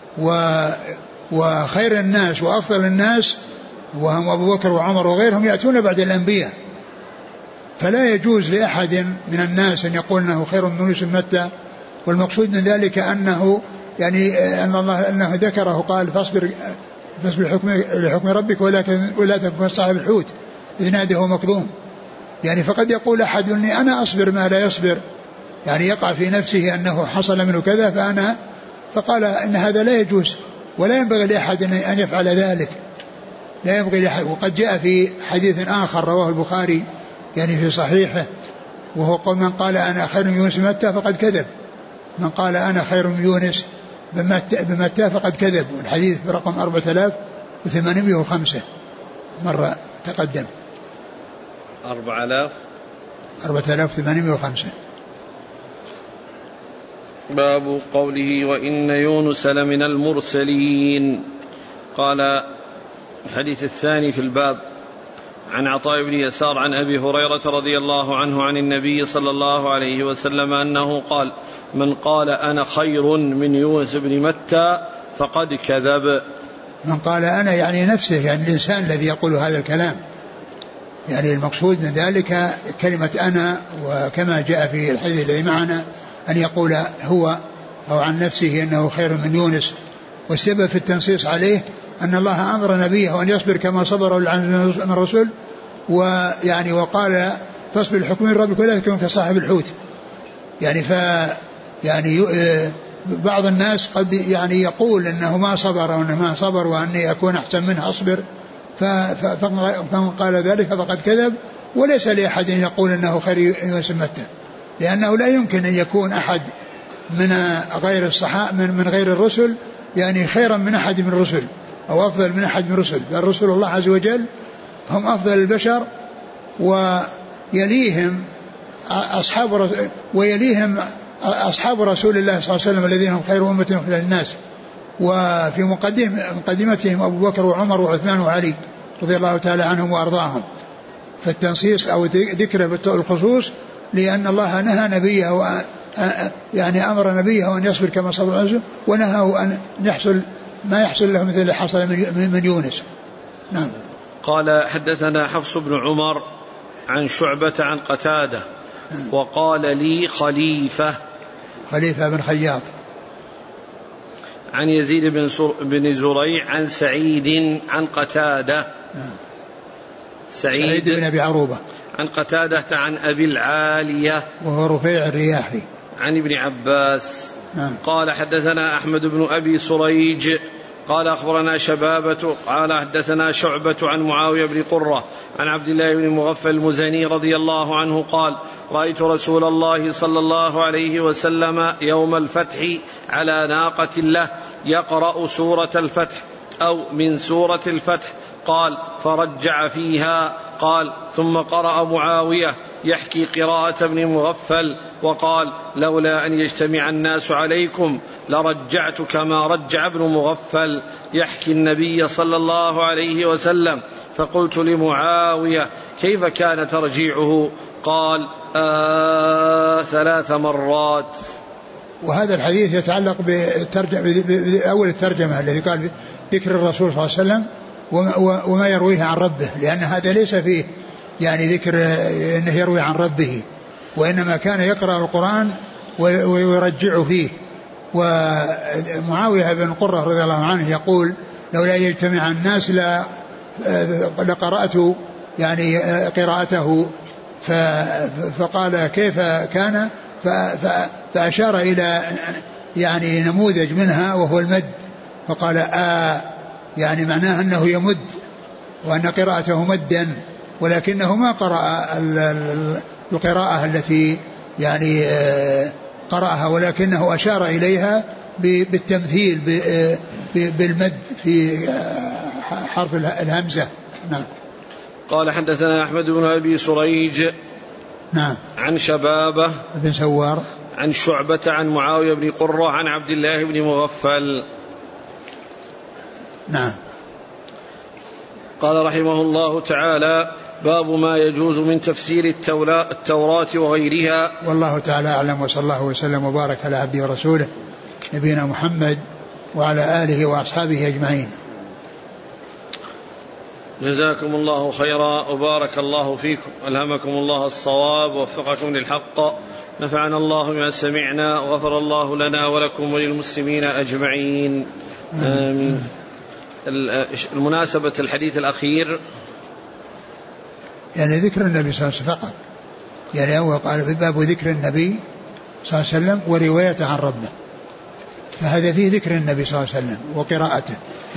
وخير الناس وأفضل الناس وهم أبو بكر وعمر وغيرهم يأتون بعد الأنبياء فلا يجوز لأحد من الناس أن يقول أنه خير من يونس بن متى. والمقصود من ذلك أنه يعني أن الله أنه ذكره قال فاصبر لحكم ربك ولا تكن صاحب الحوت إذ نادى وهو مكظوم يعني فقد يقول أحد أني أنا أصبر ما لا يصبر يعني يقع في نفسه أنه حصل منه كذا فقال إن هذا لا يجوز ولا ينبغي لأحد أن يفعل ذلك لا ينبغي لأحد. وقد جاء في حديث آخر رواه البخاري يعني في صحيحه وهو قول من قال أنا خير من يونس بن متى فقد كذب من قال أنا خير من يونس بن متى فقد كذب. والحديث برقم 4805 مرة تقدم 4805. باب قوله وإن يونس لمن المرسلين. قال الحديث الثاني في الباب عن عطاء بن يسار عن أبي هريرة رضي الله عنه عن النبي صلى الله عليه وسلم أنه قال من قال أنا خير من يونس بن متى فقد كذب. من قال أنا يعني نفسه يعني الإنسان الذي يقول هذا الكلام يعني المقصود من ذلك كلمة أنا وكما جاء في الحديث الذي معنا أن يقول هو أو عن نفسه أنه خير من يونس. والسبب في التنصيص عليه أن الله أمر نبيه أن يصبر كما صبر من الرسل ويعني وقال فاصبر لحكم ربك ولا تكن كصاحب الحوت يعني يعني بعض الناس قد يعني يقول إنه ما صبر وأنه ما صبر وأني أكون أحسن منه أصبر فمن قال ذلك فقد كذب. وليس لأحد يقول أنه خير يونس بن متى لأنه لا يمكن أن يكون أحد من غير الصحابة من غير الرسل يعني خيرا من أحد من الرسل أو أفضل من أحد من الرسل. بل رسول الله عز وجل هم أفضل البشر ويليهم ويليهم أصحاب رسول الله صلى الله عليه وسلم الذين هم خير أمة أخرجت للناس، وفي مقدمتهم أبو بكر وعمر وعثمان وعلي رضي الله تعالى عنهم وأرضاهم. فالتنصيص أو ذكره بالخصوص لأن الله نهى نبيه يعني أمر نبيه أن يصبر كما صبر الرسل، ونهى أن يحصل ما يحصل له مثل اللي حصل من يونس. نعم. قال حدثنا حفص بن عمر عن شعبة عن قتادة وقال لي خليفة بن خياط عن يزيد بن زريع عن سعيد عن قتادة سعيد بن أبي عروبة عن قتادة عن أبي العالية وهو رفيع الرياحي عن ابن عباس. قال حدثنا أحمد بن أبي سريج قال أخبرنا شبابة قال حدثنا شعبة عن معاوية بن قرة عن عبد الله بن مغفل المزني رضي الله عنه قال رأيت رسول الله صلى الله عليه وسلم يوم الفتح على ناقة له يقرأ سورة الفتح أو من سورة الفتح. قال فرجع فيها. قال ثم قرأ معاوية يحكي قراءة ابن مغفل وقال لولا أن يجتمع الناس عليكم لرجعت كما رجع ابن مغفل يحكي النبي صلى الله عليه وسلم. فقلت لمعاوية كيف كان ترجيعه؟ قال 3 مرات. وهذا الحديث يتعلق بأول الترجمة الذي قال ذكر الرسول صلى الله عليه وسلم وما يرويه عن ربه، لأن هذا ليس فيه يعني ذكر أنه يروي عن ربه، وإنما كان يقرأ القرآن ويرجع فيه. ومعاوية بن قرة رضي الله عنه يقول لولا يجتمع الناس لقرأت يعني قراءته، فقال كيف كان، فأشار إلى يعني نموذج منها وهو المد، فقال يعني معناه أنه يمد وأن قراءته مدا، ولكنه ما قرأ القراءة التي يعني قرأها، ولكنه أشار إليها بالتمثيل بالمد في حرف الهمزة. نعم. قال حدثنا أحمد بن أبي سريج نعم عن شبابة بن سوار عن شعبة عن معاوية بن قرة عن عبد الله بن مغفل. نعم. قال رحمه الله تعالى باب ما يجوز من تفسير التوراة وغيرها. والله تعالى أعلم، وصلى الله وسلم وبارك على عبده ورسوله نبينا محمد وعلى آله وأصحابه أجمعين. جزاكم الله خيرا وبارك الله فيكم، ألهمكم الله الصواب ووفقكم للحق، نفعنا الله بما سمعنا وغفر الله لنا ولكم وللمسلمين أجمعين آمين. المناسبة الحديث الأخير يعني ذكر النبي صلى الله عليه وسلم فقط، يعني هو قال في باب ذكر النبي صلى الله عليه وسلم وروايته عن ربه، فهذا فيه ذكر النبي صلى الله عليه وسلم وقراءته.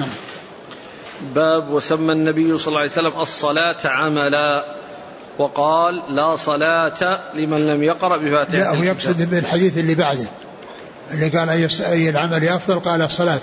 باب وسمى النبي صلى الله عليه وسلم الصلاة عملا وقال لا صلاة لمن لم يقرأ بفاتحة الكتاب. لا، هو يقصد بالحديث اللي بعده اللي قال أي العمل أفضل، قال الصلاة.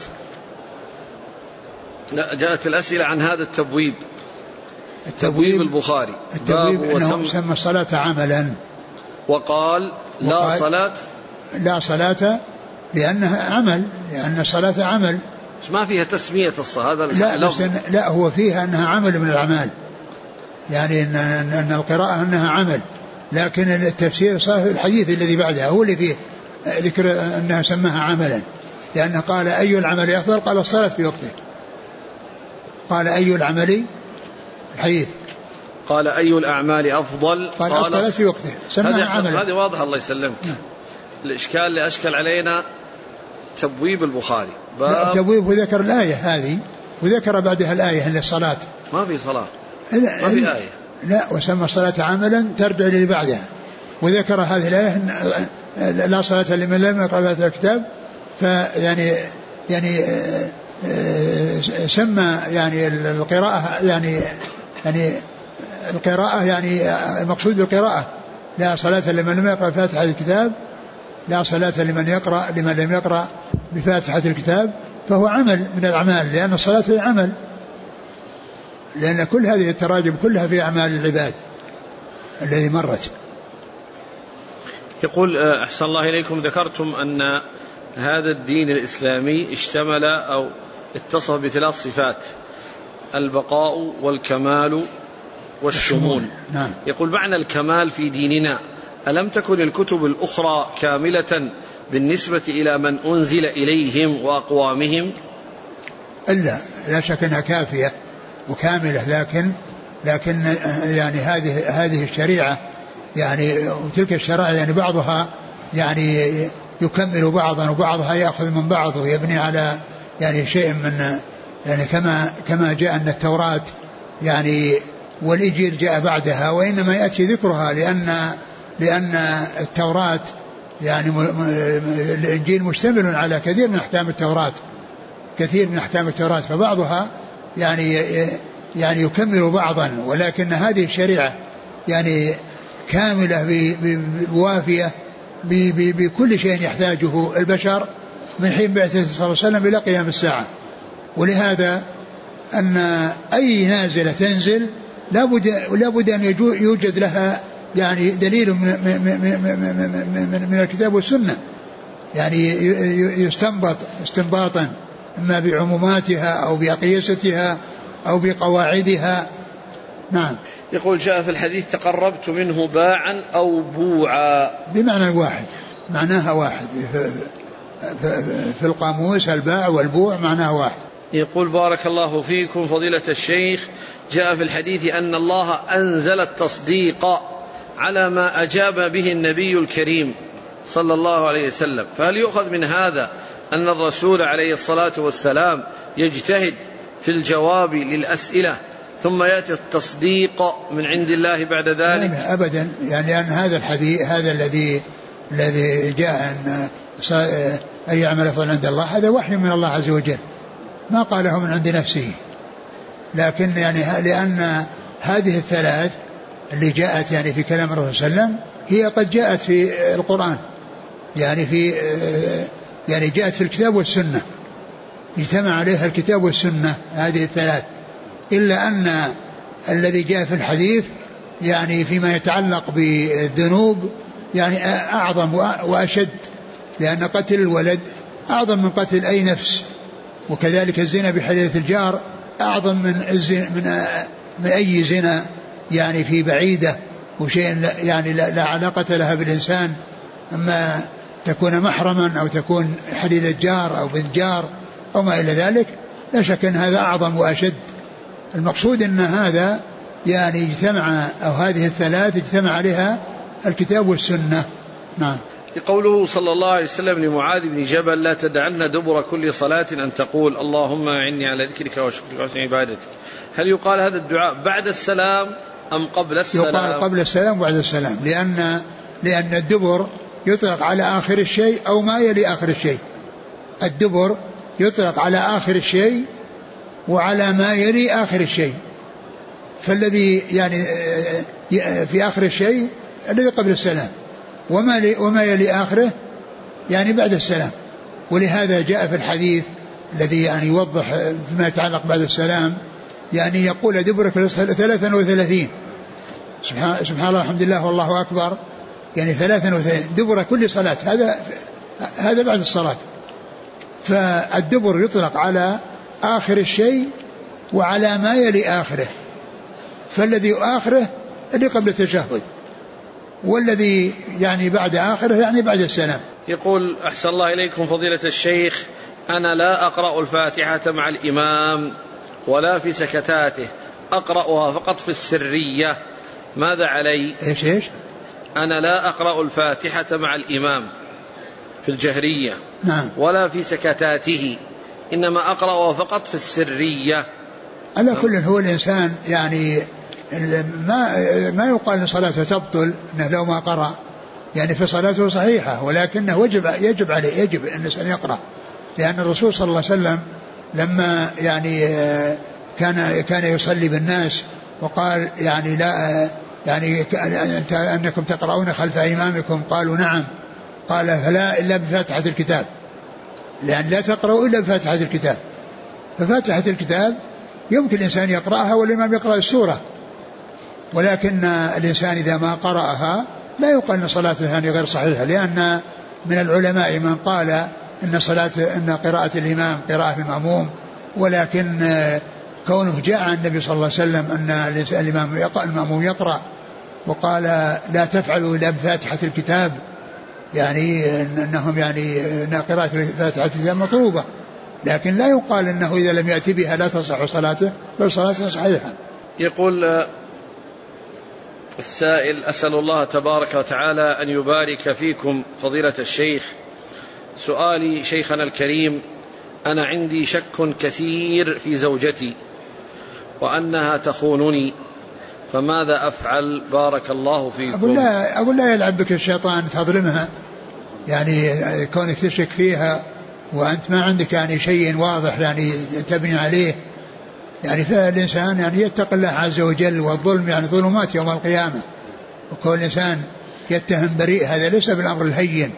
لا، جاءت الأسئلة عن هذا التبويب البخاري. التبويب أنه سمى الصلاة عملا وقال لا صلاة لأنها عمل، لأن الصلاة عمل، ما فيها تسمية الصلاة. لا هو فيها أنها عمل من الأعمال، يعني أن القراءة أنها عمل، لكن التفسير صار في الحديث الذي بعدها هو اللي فيه ذكر أنها سماها عملا، لأنه قال أي العمل أفضل، قال الصلاة في وقته. قال أي العمل الحديث قال أي الأعمال أفضل، قال الصلاة في وقته، سماها عملا. هذه واضحة الله يسلمك. الإشكال اللي أشكل علينا تبويب البخاري. تبويب وذكر الآية هذه وذكر بعدها الآية اللي الصلاة، ما في صلاة، ما في آية. لا، وسمى الصلاة عملا ترجع للي بعدها، وذكر هذه الآية لا صلاة لمن لم يقرأ بفاتحة الكتاب، فيعني سمى يعني القراءة يعني القراءة يعني المقصود بالقراءة لا صلاة لمن لم يقرأ بفاتحة الكتاب، لا صلاة لمن لم يقرأ بفاتحة الكتاب، فهو عمل من الأعمال، لأن الصلاة هي عمل، لأن كل هذه التراجم كلها في أعمال العباد الذي مرت. يقول أحسن الله إليكم، ذكرتم أن هذا الدين الإسلامي اشتمل أو اتصف بثلاث صفات: البقاء والكمال والشمول. نعم. يقول معنى الكمال في ديننا: ألم تكن الكتب الأخرى كاملة بالنسبة إلى من أنزل إليهم وأقوامهم؟ إلا لا شك أنها كافية وكاملة، لكن يعني هذه الشريعة يعني وتلك الشرائع يعني بعضها يعني يكمل بعضا وبعضها يأخذ من بعض ويبني على يعني شيء من يعني كما جاء أن التوراة يعني والإنجيل جاء بعدها، وإنما يأتي ذكرها لأن التوراة يعني الإنجيل مشتمل على كثير من أحكام التوراة فبعضها يعني يكمل بعضا، ولكن هذه الشريعة يعني كاملة وافية بكل شيء يحتاجه البشر من حين بعثة صلى الله عليه وسلم إلى قيام الساعة. ولهذا أن أي نازلة تنزل لا بد أن يوجد لها يعني دليل من الكتاب والسنة، يعني يستنبط استنباطا إما بعموماتها أو بأقيستها أو بقواعدها. نعم. يقول جاء في الحديث: تقربت منه باعا أو بوعا، بمعنى واحد، معناها واحد في القاموس، الباع والبوع معناها واحد. يقول: بارك الله فيكم فضيلة الشيخ، جاء في الحديث أن الله أنزل التصديق على ما أجاب به النبي الكريم صلى الله عليه وسلم، فهل يؤخذ من هذا أن الرسول عليه الصلاة والسلام يجتهد في الجواب للأسئلة ثم يأتي التصديق من عند الله بعد ذلك؟ لا أبدا، يعني أن هذا الحديث هذا الذي جاء أن يعمل فضل عند الله هذا وحي من الله عز وجل، ما قاله من عند نفسه، لكن يعني لأن هذه الثلاث اللي جاءت يعني في كلام الرسول صلى الله عليه وسلم هي قد جاءت في القرآن، يعني جاءت في الكتاب والسنة، اجتمع عليها الكتاب والسنة هذه الثلاث، إلا أن الذي جاء في الحديث يعني فيما يتعلق بالذنوب يعني أعظم وأشد، لأن قتل الولد أعظم من قتل أي نفس، وكذلك الزنا بحليلة الجار أعظم من أي زنا يعني في بعيدة وشيء يعني لا علاقة لها بالإنسان، أما تكون محرما أو تكون حليلة جار أو بنت جار أو ما إلى ذلك، لا شك أن هذا أعظم وأشد. المقصود أن هذا يعني اجتمع أو هذه الثلاث اجتمع عليها الكتاب والسنة. نعم. قوله صلى الله عليه وسلم لمعاذ بن جبل: لا تدعن دبر كل صلاة أن تقول اللهم أعني على ذكرك وشكرك وحسن عبادتك، هل يقال هذا الدعاء بعد السلام أم قبل السلام؟ يقال قبل السلام وبعد السلام، لأن الدبر يطلق على آخر الشيء أو ما يلي آخر الشيء. الدبر يطلق على آخر الشيء وعلى ما يلي آخر الشيء، فالذي يعني في آخر الشيء الذي قبل السلام، وما يلي آخره يعني بعد السلام. ولهذا جاء في الحديث الذي يعني يوضح فيما يتعلق بعد السلام، يعني يقول دبرك 33 سبحان الله الحمد لله والله أكبر، يعني 33 دبر كل صلاة، هذا بعد الصلاة. فالدبر يطلق على آخر الشيء وعلى ما يلي آخره، فالذي آخره اللي قبل التشهد، والذي يعني بعد آخره يعني بعد السلام. يقول: أحسن الله إليكم فضيلة الشيخ، أنا لا أقرأ الفاتحة مع الإمام ولا في سكتاته، أقرأها فقط في السرية، ماذا علي؟ إيش؟ أنا لا أقرأ الفاتحة مع الإمام في الجهرية. نعم. ولا في سكتاته، إنما أقرأها فقط في السرية. على كل هو الإنسان يعني ما يقال أن صلاته تبطل إنه لو ما قرأ، يعني في صلاته صحيحة، ولكنه يجب عليه أن الإنسان يقرأ، لأن الرسول صلى الله عليه وسلم لما يعني كان يصلي بالناس وقال يعني لا يعني أنكم تقرؤون خلف إمامكم، قالوا نعم، قال فلا إلا بفاتحة الكتاب، لأن لا تقرأوا إلا بفاتحة الكتاب، ففاتحة الكتاب يمكن الإنسان يقرأها والإمام يقرأ السورة، ولكن الإنسان إذا ما قرأها لا يقال أن صلاته يعني غير صحيحة، لأن من العلماء من قال أن قراءة الإمام قراءة المأموم، ولكن كونه جاء عن النبي صلى الله عليه وسلم أن المأموم يقرأ، وقال لا تفعلوا إلا بفاتحة الكتاب، يعني أنهم يعني أن قراءة فاتحة الكتاب مطلوبة، لكن لا يقال أنه إذا لم يأتي بها لا تصح صلاته، بل صلاته صحيحة. يقول السائل: أسأل الله تبارك وتعالى أن يبارك فيكم فضيلة الشيخ. سؤالي شيخنا الكريم: أنا عندي شك كثير في زوجتي وأنها تخونني، فماذا أفعل بارك الله فيكم؟ أقول لا يلعب بك الشيطان تظلمها، يعني كونك تشك فيها وأنت ما عندك يعني شيء واضح يعني تبني عليه، يعني فالإنسان يعني يتقي الله عز وجل، والظلم يعني ظلمات يوم القيامة، وكل إنسان يتهم بريء هذا ليس بالأمر الهين.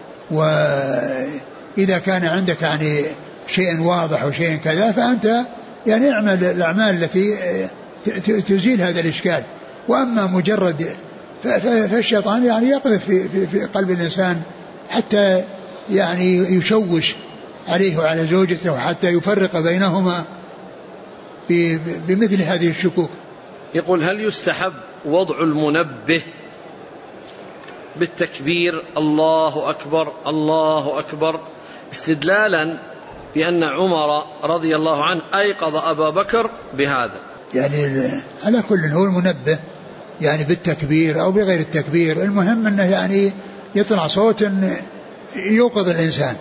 وإذا كان عندك يعني شيء واضح وشيء كذا فأنت يعني اعمل الأعمال التي تزيل هذا الإشكال. وأما مجرد فالشيطان يعني يقذف في قلب الإنسان حتى يعني يشوش عليه وعلى زوجته، وحتى يفرق بينهما بمثل هذه الشكوك. يقول: هل يستحب وضع المنبه بالتكبير الله أكبر الله أكبر استدلالا بأن عمر رضي الله عنه أيقظ أبا بكر بهذا؟ يعني على كل هو المنبه يعني بالتكبير أو بغير التكبير، المهم أنه يعني يطلع صوت يوقظ الإنسان،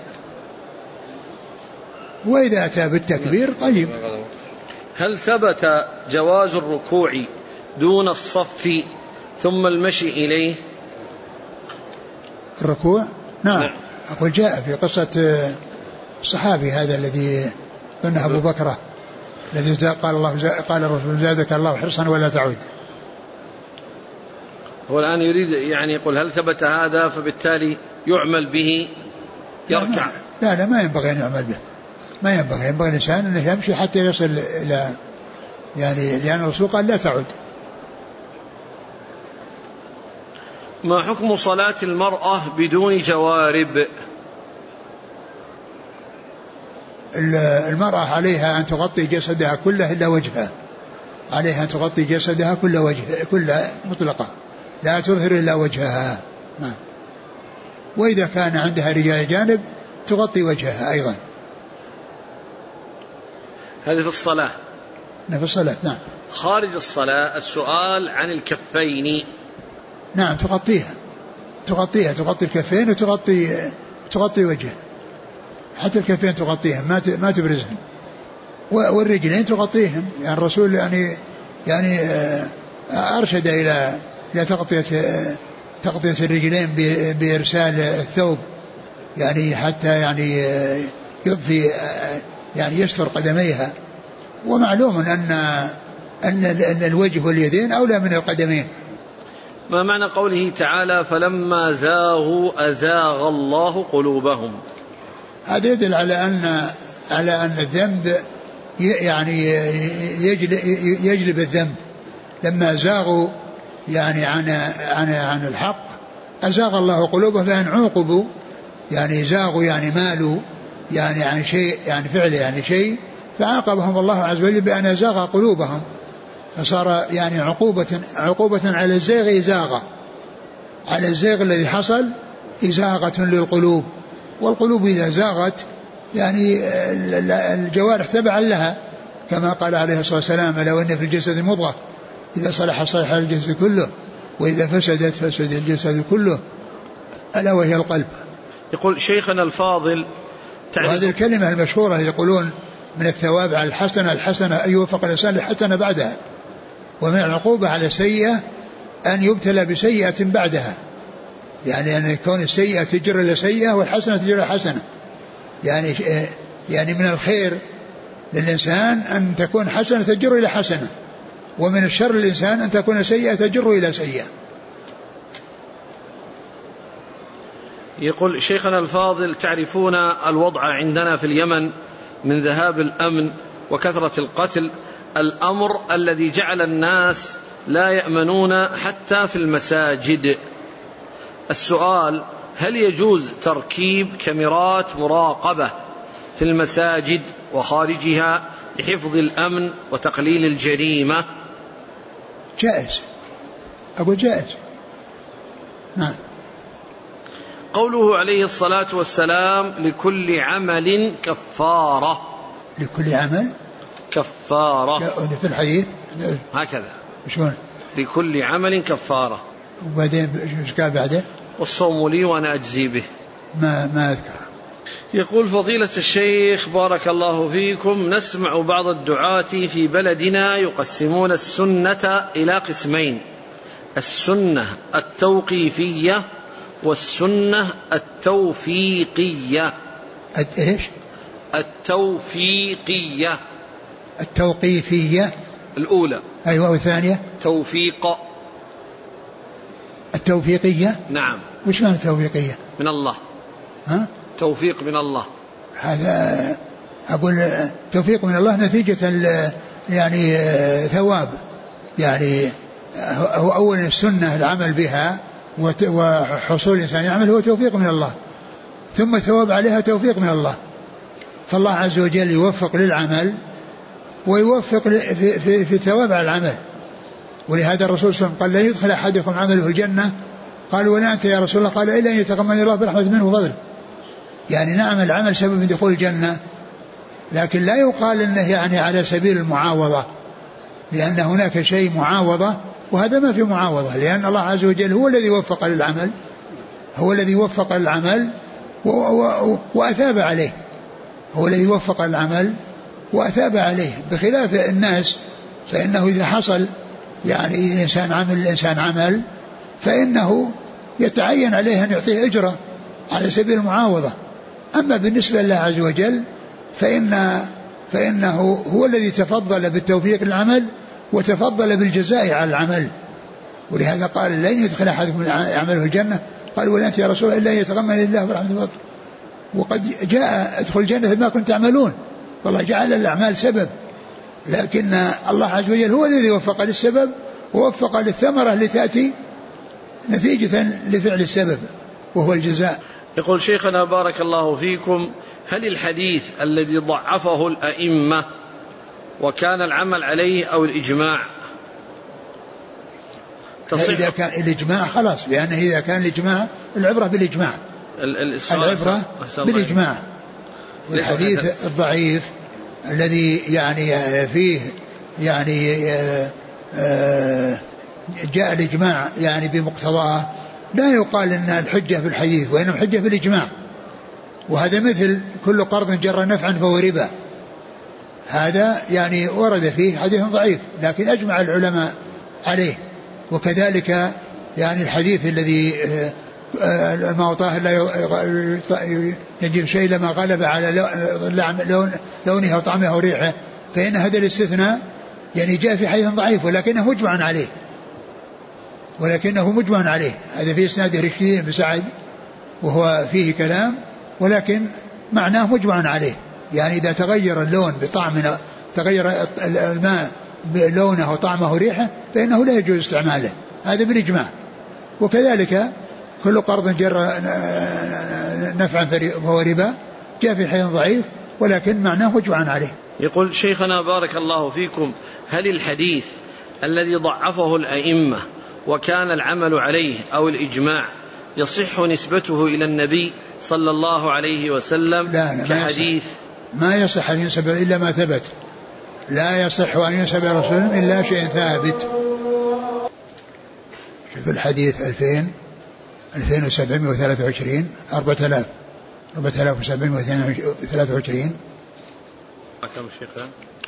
وإذا أتى بالتكبير طيب. هل ثبت جواز الركوع دون الصف ثم المشي إليه؟ الركوع نعم. أقول جاء في قصة الصحابي هذا الذي ظنه أبو بكر الذي قال الرسول: زادك الله حرصا ولا تعود. هو الآن يريد يعني يقول: هل ثبت هذا فبالتالي يعمل به يركع؟ لا ما ينبغي أن يعمل به، ما ينبغي الإنسان أنه يمشي حتى يصل إلى يعني، لأن الرسول قال لا تعود. ما حكم صلاة المرأة بدون جوارب؟ المرأة عليها أن تغطي جسدها كله إلا وجهها، عليها أن تغطي جسدها كل مطلقة، لا تظهر إلا وجهها. وإذا كان عندها رجال جانب تغطي وجهها أيضا. هذه في الصلاة؟ في الصلاة نعم. خارج الصلاة السؤال عن الكفين. نعم تغطي الكفين وتغطي وجهها، حتى الكفين تغطيهم ما تبرزهم، والرجلين تغطيهم، يعني الرسول يعني أرشد إلى تغطية الرجلين بإرسال الثوب، يعني حتى يعني يضفي يعني يستر قدميها. ومعلوم أن الوجه واليدين أولى من القدمين. ما معنى قوله تعالى: فلما زاغوا أزاغ الله قلوبهم؟ هذا يدل على أن الذنب يعني يجلب الذنب. لما زاغوا يعني عن الحق أزاغ الله قلوبهم، فإن عوقبوا يعني زاغوا يعني مالوا يعني عن شيء يعني فعل يعني شيء، فعاقبهم الله عز وجل بأن أزاغ قلوبهم، فصار يعني عقوبة على الزيغ إزاغة، على الزيغ الذي حصل إزاغة للقلوب. والقلوب إذا زاغت يعني الجوارح تبعا لها، كما قال عليه الصلاة والسلام: لو أن في الجسد مضغة إذا صلح صلح الجسد كله وإذا فسدت فسد الجسد كله، ألا وهي القلب. يقول شيخنا الفاضل: وهذه الكلمة المشهورة يقولون من الثواب على الحسنة أن يوفق الإنسان للحسنة بعدها، ومن العقوبة على السيئة أن يبتلى بسيئة بعدها، يعني أن يكون السيئة تجر إلى سيئة والحسنة تجر إلى حسنة. يعني من الخير للإنسان أن تكون حسنة تجر إلى حسنة، ومن الشر للإنسان أن تكون سيئة تجر إلى سيئة. يقول شيخنا الفاضل: تعرفون الوضع عندنا في اليمن من ذهاب الأمن وكثرة القتل، الأمر الذي جعل الناس لا يأمنون حتى في المساجد، السؤال: هل يجوز تركيب كاميرات مراقبة في المساجد وخارجها لحفظ الأمن وتقليل الجريمة؟ جائز، أقول جائز. نعم. قوله عليه الصلاة والسلام: لكل عمل كفارة. لكل عمل كفارة في الحديث هكذا. شلون؟ لكل عمل كفارة. وبعدين ايش قال بعدين؟ والصوم لي وأنا أجزي به. ما أذكر. يقول فضيلة الشيخ بارك الله فيكم: نسمع بعض الدعاة في بلدنا يقسمون السنة إلى قسمين: السنة التوقيفية والسنة التوفيقية. ايش؟ التوفيقية. التوقيفية الأولى. أيوة. والثانية؟ توفيق. التوفيقية. نعم. وش معنى التوفيقية؟ من الله. ها؟ توفيق من الله. هذا أقول توفيق من الله نتيجة يعني ثواب، يعني هو أول السنة العمل بها وحصول الإنسان يعمل هو توفيق من الله، ثم ثواب عليها توفيق من الله. فالله عز وجل يوفق للعمل ويوفق في الثواب على العمل. ولهذا الرسول صلى الله عليه وسلم قال: لا يدخل أحدكم عمله الجنة. قالوا: ولا أنت يا رسول الله؟ قال: إلا أن يتغمدني الله برحمة منه وفضل. يعني نعم العمل سبب من دخول الجنة، لكن لا يقال أنه يعني على سبيل المعاوضة، لأن هناك شيء معاوضة وهذا ما في معاوضة، لأن الله عز وجل هو الذي وفق للعمل، هو الذي وفق للعمل وأثاب عليه، هو الذي وفق العمل وأثاب عليه، بخلاف الناس فإنه إذا حصل يعني الإنسان عمل فإنه يتعين عليه أن يعطيه أجرة على سبيل المعاوضة. أما بالنسبة لله عز وجل فإنه هو الذي تفضل بالتوفيق للعمل وتفضل بالجزاء على العمل. ولهذا قال: لن يدخل أحدكم يعمله الجنة. قال: ولا أنت يا رسول الله؟ إلا يتغمد الله برحمة الله. وقد جاء: ادخل الجنة ما كنت تعملون. والله جعل الأعمال سبب، لكن الله عز وجل هو الذي وفق للسبب ووفق للثمرة لتأتي نتيجة لفعل السبب وهو الجزاء. يقول شيخنا بارك الله فيكم: هل الحديث الذي ضعفه الأئمة وكان العمل عليه أو الإجماع تصح؟ إذا كان الإجماع خلاص، لأنه إذا كان الإجماع العبرة بالإجماع، العبرة بالإجماع. والحديث الضعيف الذي يعني فيه يعني جاء الإجماع يعني بمقتضاه، لا يقال أن الحجة في الحديث، وإنما الحجة في الإجماع. وهذا مثل كل قرض جر نفعا فهو ربا، هذا يعني ورد فيه حديث ضعيف لكن أجمع العلماء عليه. وكذلك يعني الحديث الذي ما أعطاه لا يجب شيء لما غلب على لونه وطعمه وريحه، فإن هذا الاستثناء يعني جاء في حديث ضعيف ولكنه مجمع عليه. هذا في إسناده رشيد بن سعد وهو فيه كلام، ولكن معناه مجمع عليه. يعني إذا تغير اللون بطعمنا، تغير الماء بلونه وطعمه وريحه، فإنه لا يجوز استعماله، هذا بالإجماع. وكذلك كل قرض جر نفعا فهو ربا، جاء في حديث ضعيف ولكن معناه مجمع عليه. يقول شيخنا بارك الله فيكم: هل الحديث الذي ضعفه الأئمة وكان العمل عليه أو الإجماع يصح نسبته إلى النبي صلى الله عليه وسلم؟ لا كحديث ما يصح أن ينسب إلا ما ثبت، لا يصح أن ينسب رسول إلا شيء ثابت. شوف الحديث 2723 4723 كم شيخنا؟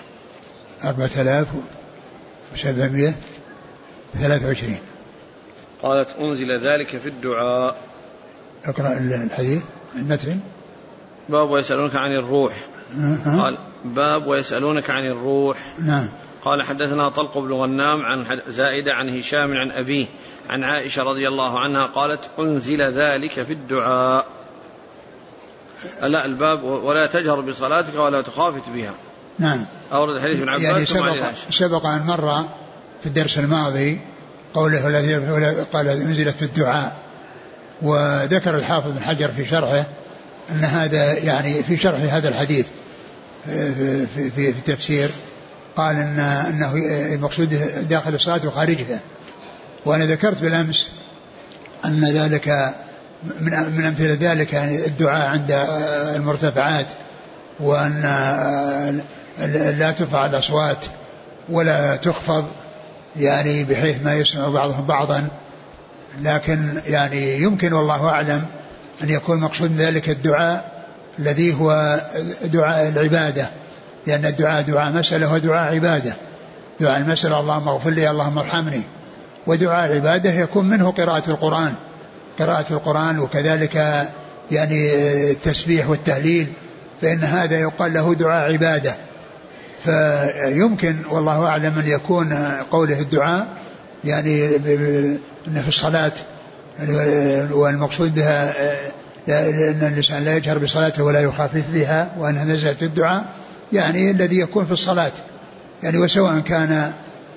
4723 قالت: أنزل ذلك في الدعاء. اقرأ الحديث المتن. باب ويسألونك عن الروح. قال: باب ويسألونك عن الروح. نعم. قال: حدثنا طلق بن غنام عن زائدة عن هشام عن أبيه عن عائشة رضي الله عنها قالت: أنزل ذلك في الدعاء. لا، الباب ولا تجهر بصلاتك ولا تخافت بها. نعم. أورد حديث ابن عباس. يعني سبق أن مر في الدرس الماضي قوله قال: أنزلت في الدعاء، وذكر الحافظ بن حجر في شرحه أن هذا يعني في شرح هذا الحديث في التفسير قال أنه المقصود داخل الصلاة وخارجها. وأنا ذكرت بالأمس أن ذلك من أمثلة ذلك يعني الدعاء عند المرتفعات، وأن لا ترفع الأصوات ولا تخفض يعني بحيث ما يسمع بعضهم بعضا، لكن يعني يمكن والله أعلم أن يكون مقصود من ذلك الدعاء الذي هو دعاء العبادة، لأن الدعاء دعاء مسألة ودعاء عبادة. دعاء المسألة اللهم اغفر لي اللهم ارحمني، ودعاء العبادة يكون منه قراءة القرآن وكذلك يعني التسبيح والتهليل، فإن هذا يقال له دعاء عبادة. فيمكن والله أعلم أن يكون قوله الدعاء يعني إن في الصلاة، والمقصود بها أن الإنسان لا يجهر بصلاته ولا يخافت بها، وأنها نزلت الدعاء يعني الذي يكون في الصلاة يعني، وسواء كان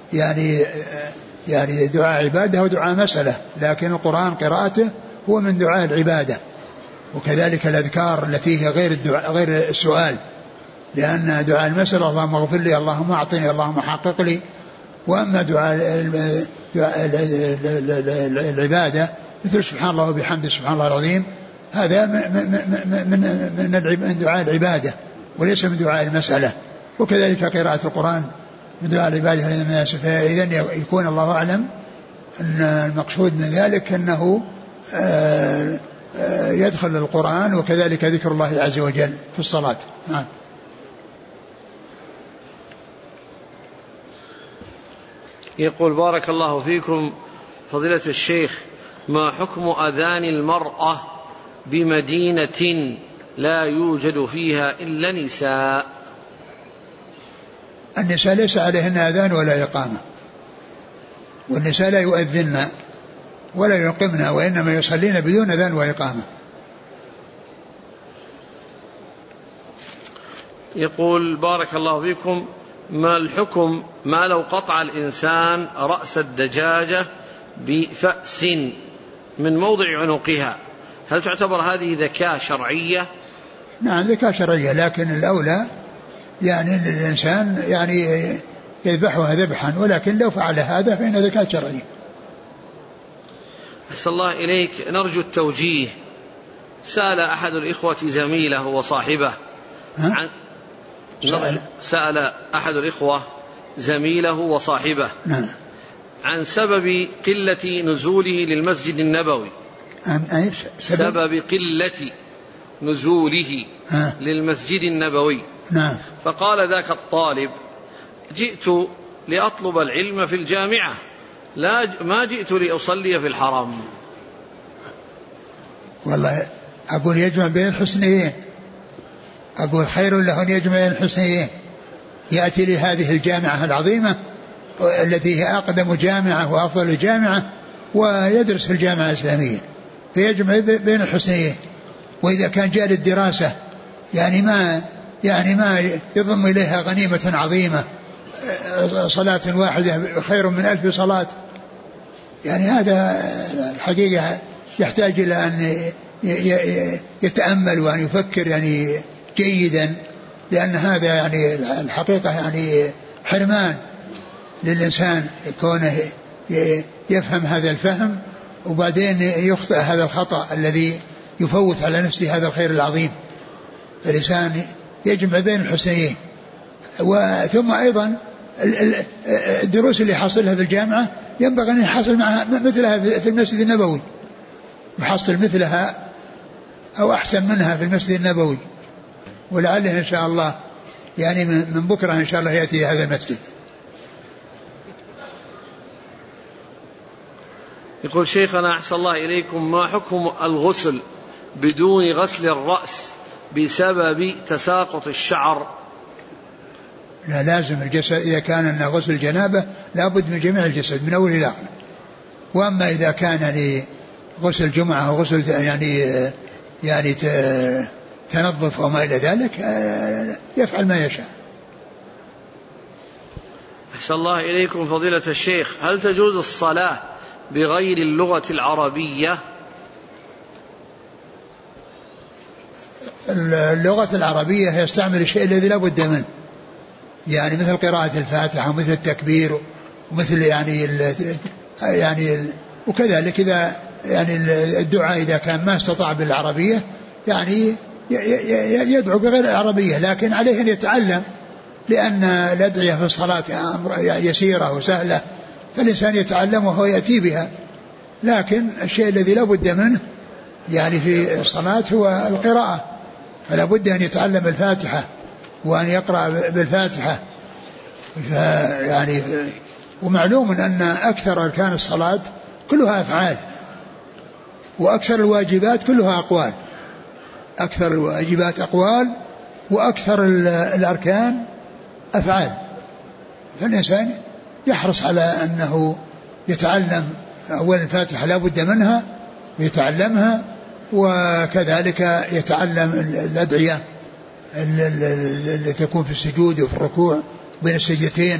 يعني دعاء عبادة أو دعاء مسألة، لكن القرآن قراءته هو من دعاء العبادة. وكذلك الأذكار التي هي غير السؤال، لأن دعاء المسألة اللهم اغفر لي اللهم أعطني اللهم حقق لي، وأما دعاء العبادة مثل سبحان الله وبحمده سبحان الله العظيم، هذا من دعاء العبادة وليس من دعاء المسألة. وكذلك قراءة القرآن من دعاء العبادة. إذن يكون الله أعلم أن المقصود من ذلك أنه يدخل القرآن وكذلك ذكر الله عز وجل في الصلاة. نعم. يقول بارك الله فيكم فضيلة الشيخ، ما حكم أذان المرأة بمدينة لا يوجد فيها إلا نساء؟ النساء ليس عليهن أذان ولا إقامة، والنساء لا يؤذن ولا يقمن، وإنما يصلين بدون أذان وإقامة. يقول بارك الله فيكم، ما الحكم ما لو قطع الإنسان رأس الدجاجة بفأس من موضع عنقها، هل تعتبر هذه ذكاء شرعية؟ نعم ذكاء شرعية، لكن الأولى يعني أن الإنسان يعني يذبحها ذبحا، ولكن لو فعل هذا فإن ذكاء شرعية. أحسن الله إليك، نرجو التوجيه. سأل أحد الإخوة زميله وصاحبه سأل أحد الإخوة زميله وصاحبه عن سبب قلة نزوله للمسجد النبوي، سبب قلة نزوله للمسجد النبوي. فقال ذاك الطالب: جئت لأطلب العلم في الجامعة، ما جئت لأصلي في الحرم. والله أقول يجمع بين الحسنيين، أقول خير له أن يجمع بين الحسنيين، يأتي لهذه الجامعة العظيمة التي هي أقدم جامعة وأفضل جامعة، ويدرس في الجامعة الإسلامية، فيجمع بين الحسنيين. وإذا كان جاء للدراسة يعني ما يضم إليها غنيمة عظيمة، صلاة واحدة خير من 1000 صلاة، يعني هذا الحقيقة يحتاج إلى أن يتأمل وأن يفكر يعني جيدا، لأن هذا يعني الحقيقة يعني حرمان للإنسان كونه يفهم هذا الفهم وبعدين يخطئ هذا الخطأ الذي يفوت على نفسه هذا الخير العظيم. فالإنسان يجمع بين الحسنيين. وثم أيضا الدروس اللي حصلها في الجامعة ينبغي أن يحصل معها مثلها في المسجد النبوي، يحصل مثلها أو أحسن منها في المسجد النبوي، ولعله إن شاء الله يعني من بكرة إن شاء الله يأتي هذا المسجد. يقول شيخنا أحسن الله إليكم، ما حكم الغسل بدون غسل الرأس بسبب تساقط الشعر؟ لا، لازم الجسد إذا كان غسل الجنابة لابد من جميع الجسد من أول إلى آخر. وأما إذا كان لغسل الجمعة أو غسل يعني تنظف وما إلى ذلك يفعل ما يشاء. أحسن الله إليكم فضيلة الشيخ، هل تجوز الصلاة بغير اللغة العربية؟ اللغة العربية يستعمل الشيء الذي لا بد منه، يعني مثل قراءة الفاتحة ومثل التكبير ومثل يعني وكذلك إذا يعني الدعاء إذا كان ما استطاع بالعربية يعني يدعو بغير العربية، لكن عليه أن يتعلم، لأن الأدعية في الصلاة يسيرة وسهلة، فالإنسان يتعلم وهو يأتي بها. لكن الشيء الذي لا بد منه يعني في الصلاة هو القراءة، فلا بد أن يتعلم الفاتحة وأن يقرأ بالفاتحة. يعني ومعلوم أن أكثر أركان الصلاة كلها أفعال، وأكثر الواجبات كلها أقوال، أكثر الواجبات أقوال وأكثر الأركان أفعال. فالإنسان يحرص على أنه يتعلم أولا الفاتحة لا بد منها ويتعلمها، وكذلك يتعلم الأدعية التي تكون في السجود وفي الركوع بين السجدتين،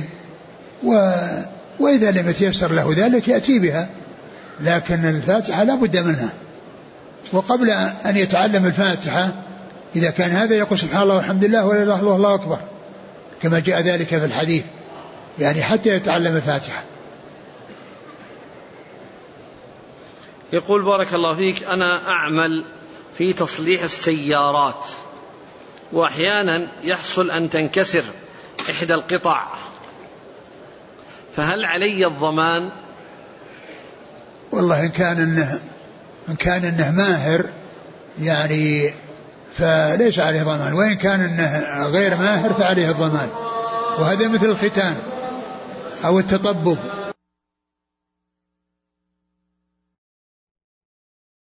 وإذا لم يتيسر له ذلك يأتي بها، لكن الفاتحة لا بد منها. وقبل أن يتعلم الفاتحة إذا كان هذا يقول سبحان الله والحمد لله ولا إله إلا الله والله أكبر كما جاء ذلك في الحديث، يعني حتى يتعلم الفاتحة. يقول بارك الله فيك: أنا أعمل في تصليح السيارات، وأحيانا يحصل أن تنكسر إحدى القطع، فهل علي الضمان؟ والله إن كان إنه ماهر يعني فليس عليه ضمان، وإن كان إنه غير ماهر فعليه الضمان. وهذا مثل الختان أو التطبب،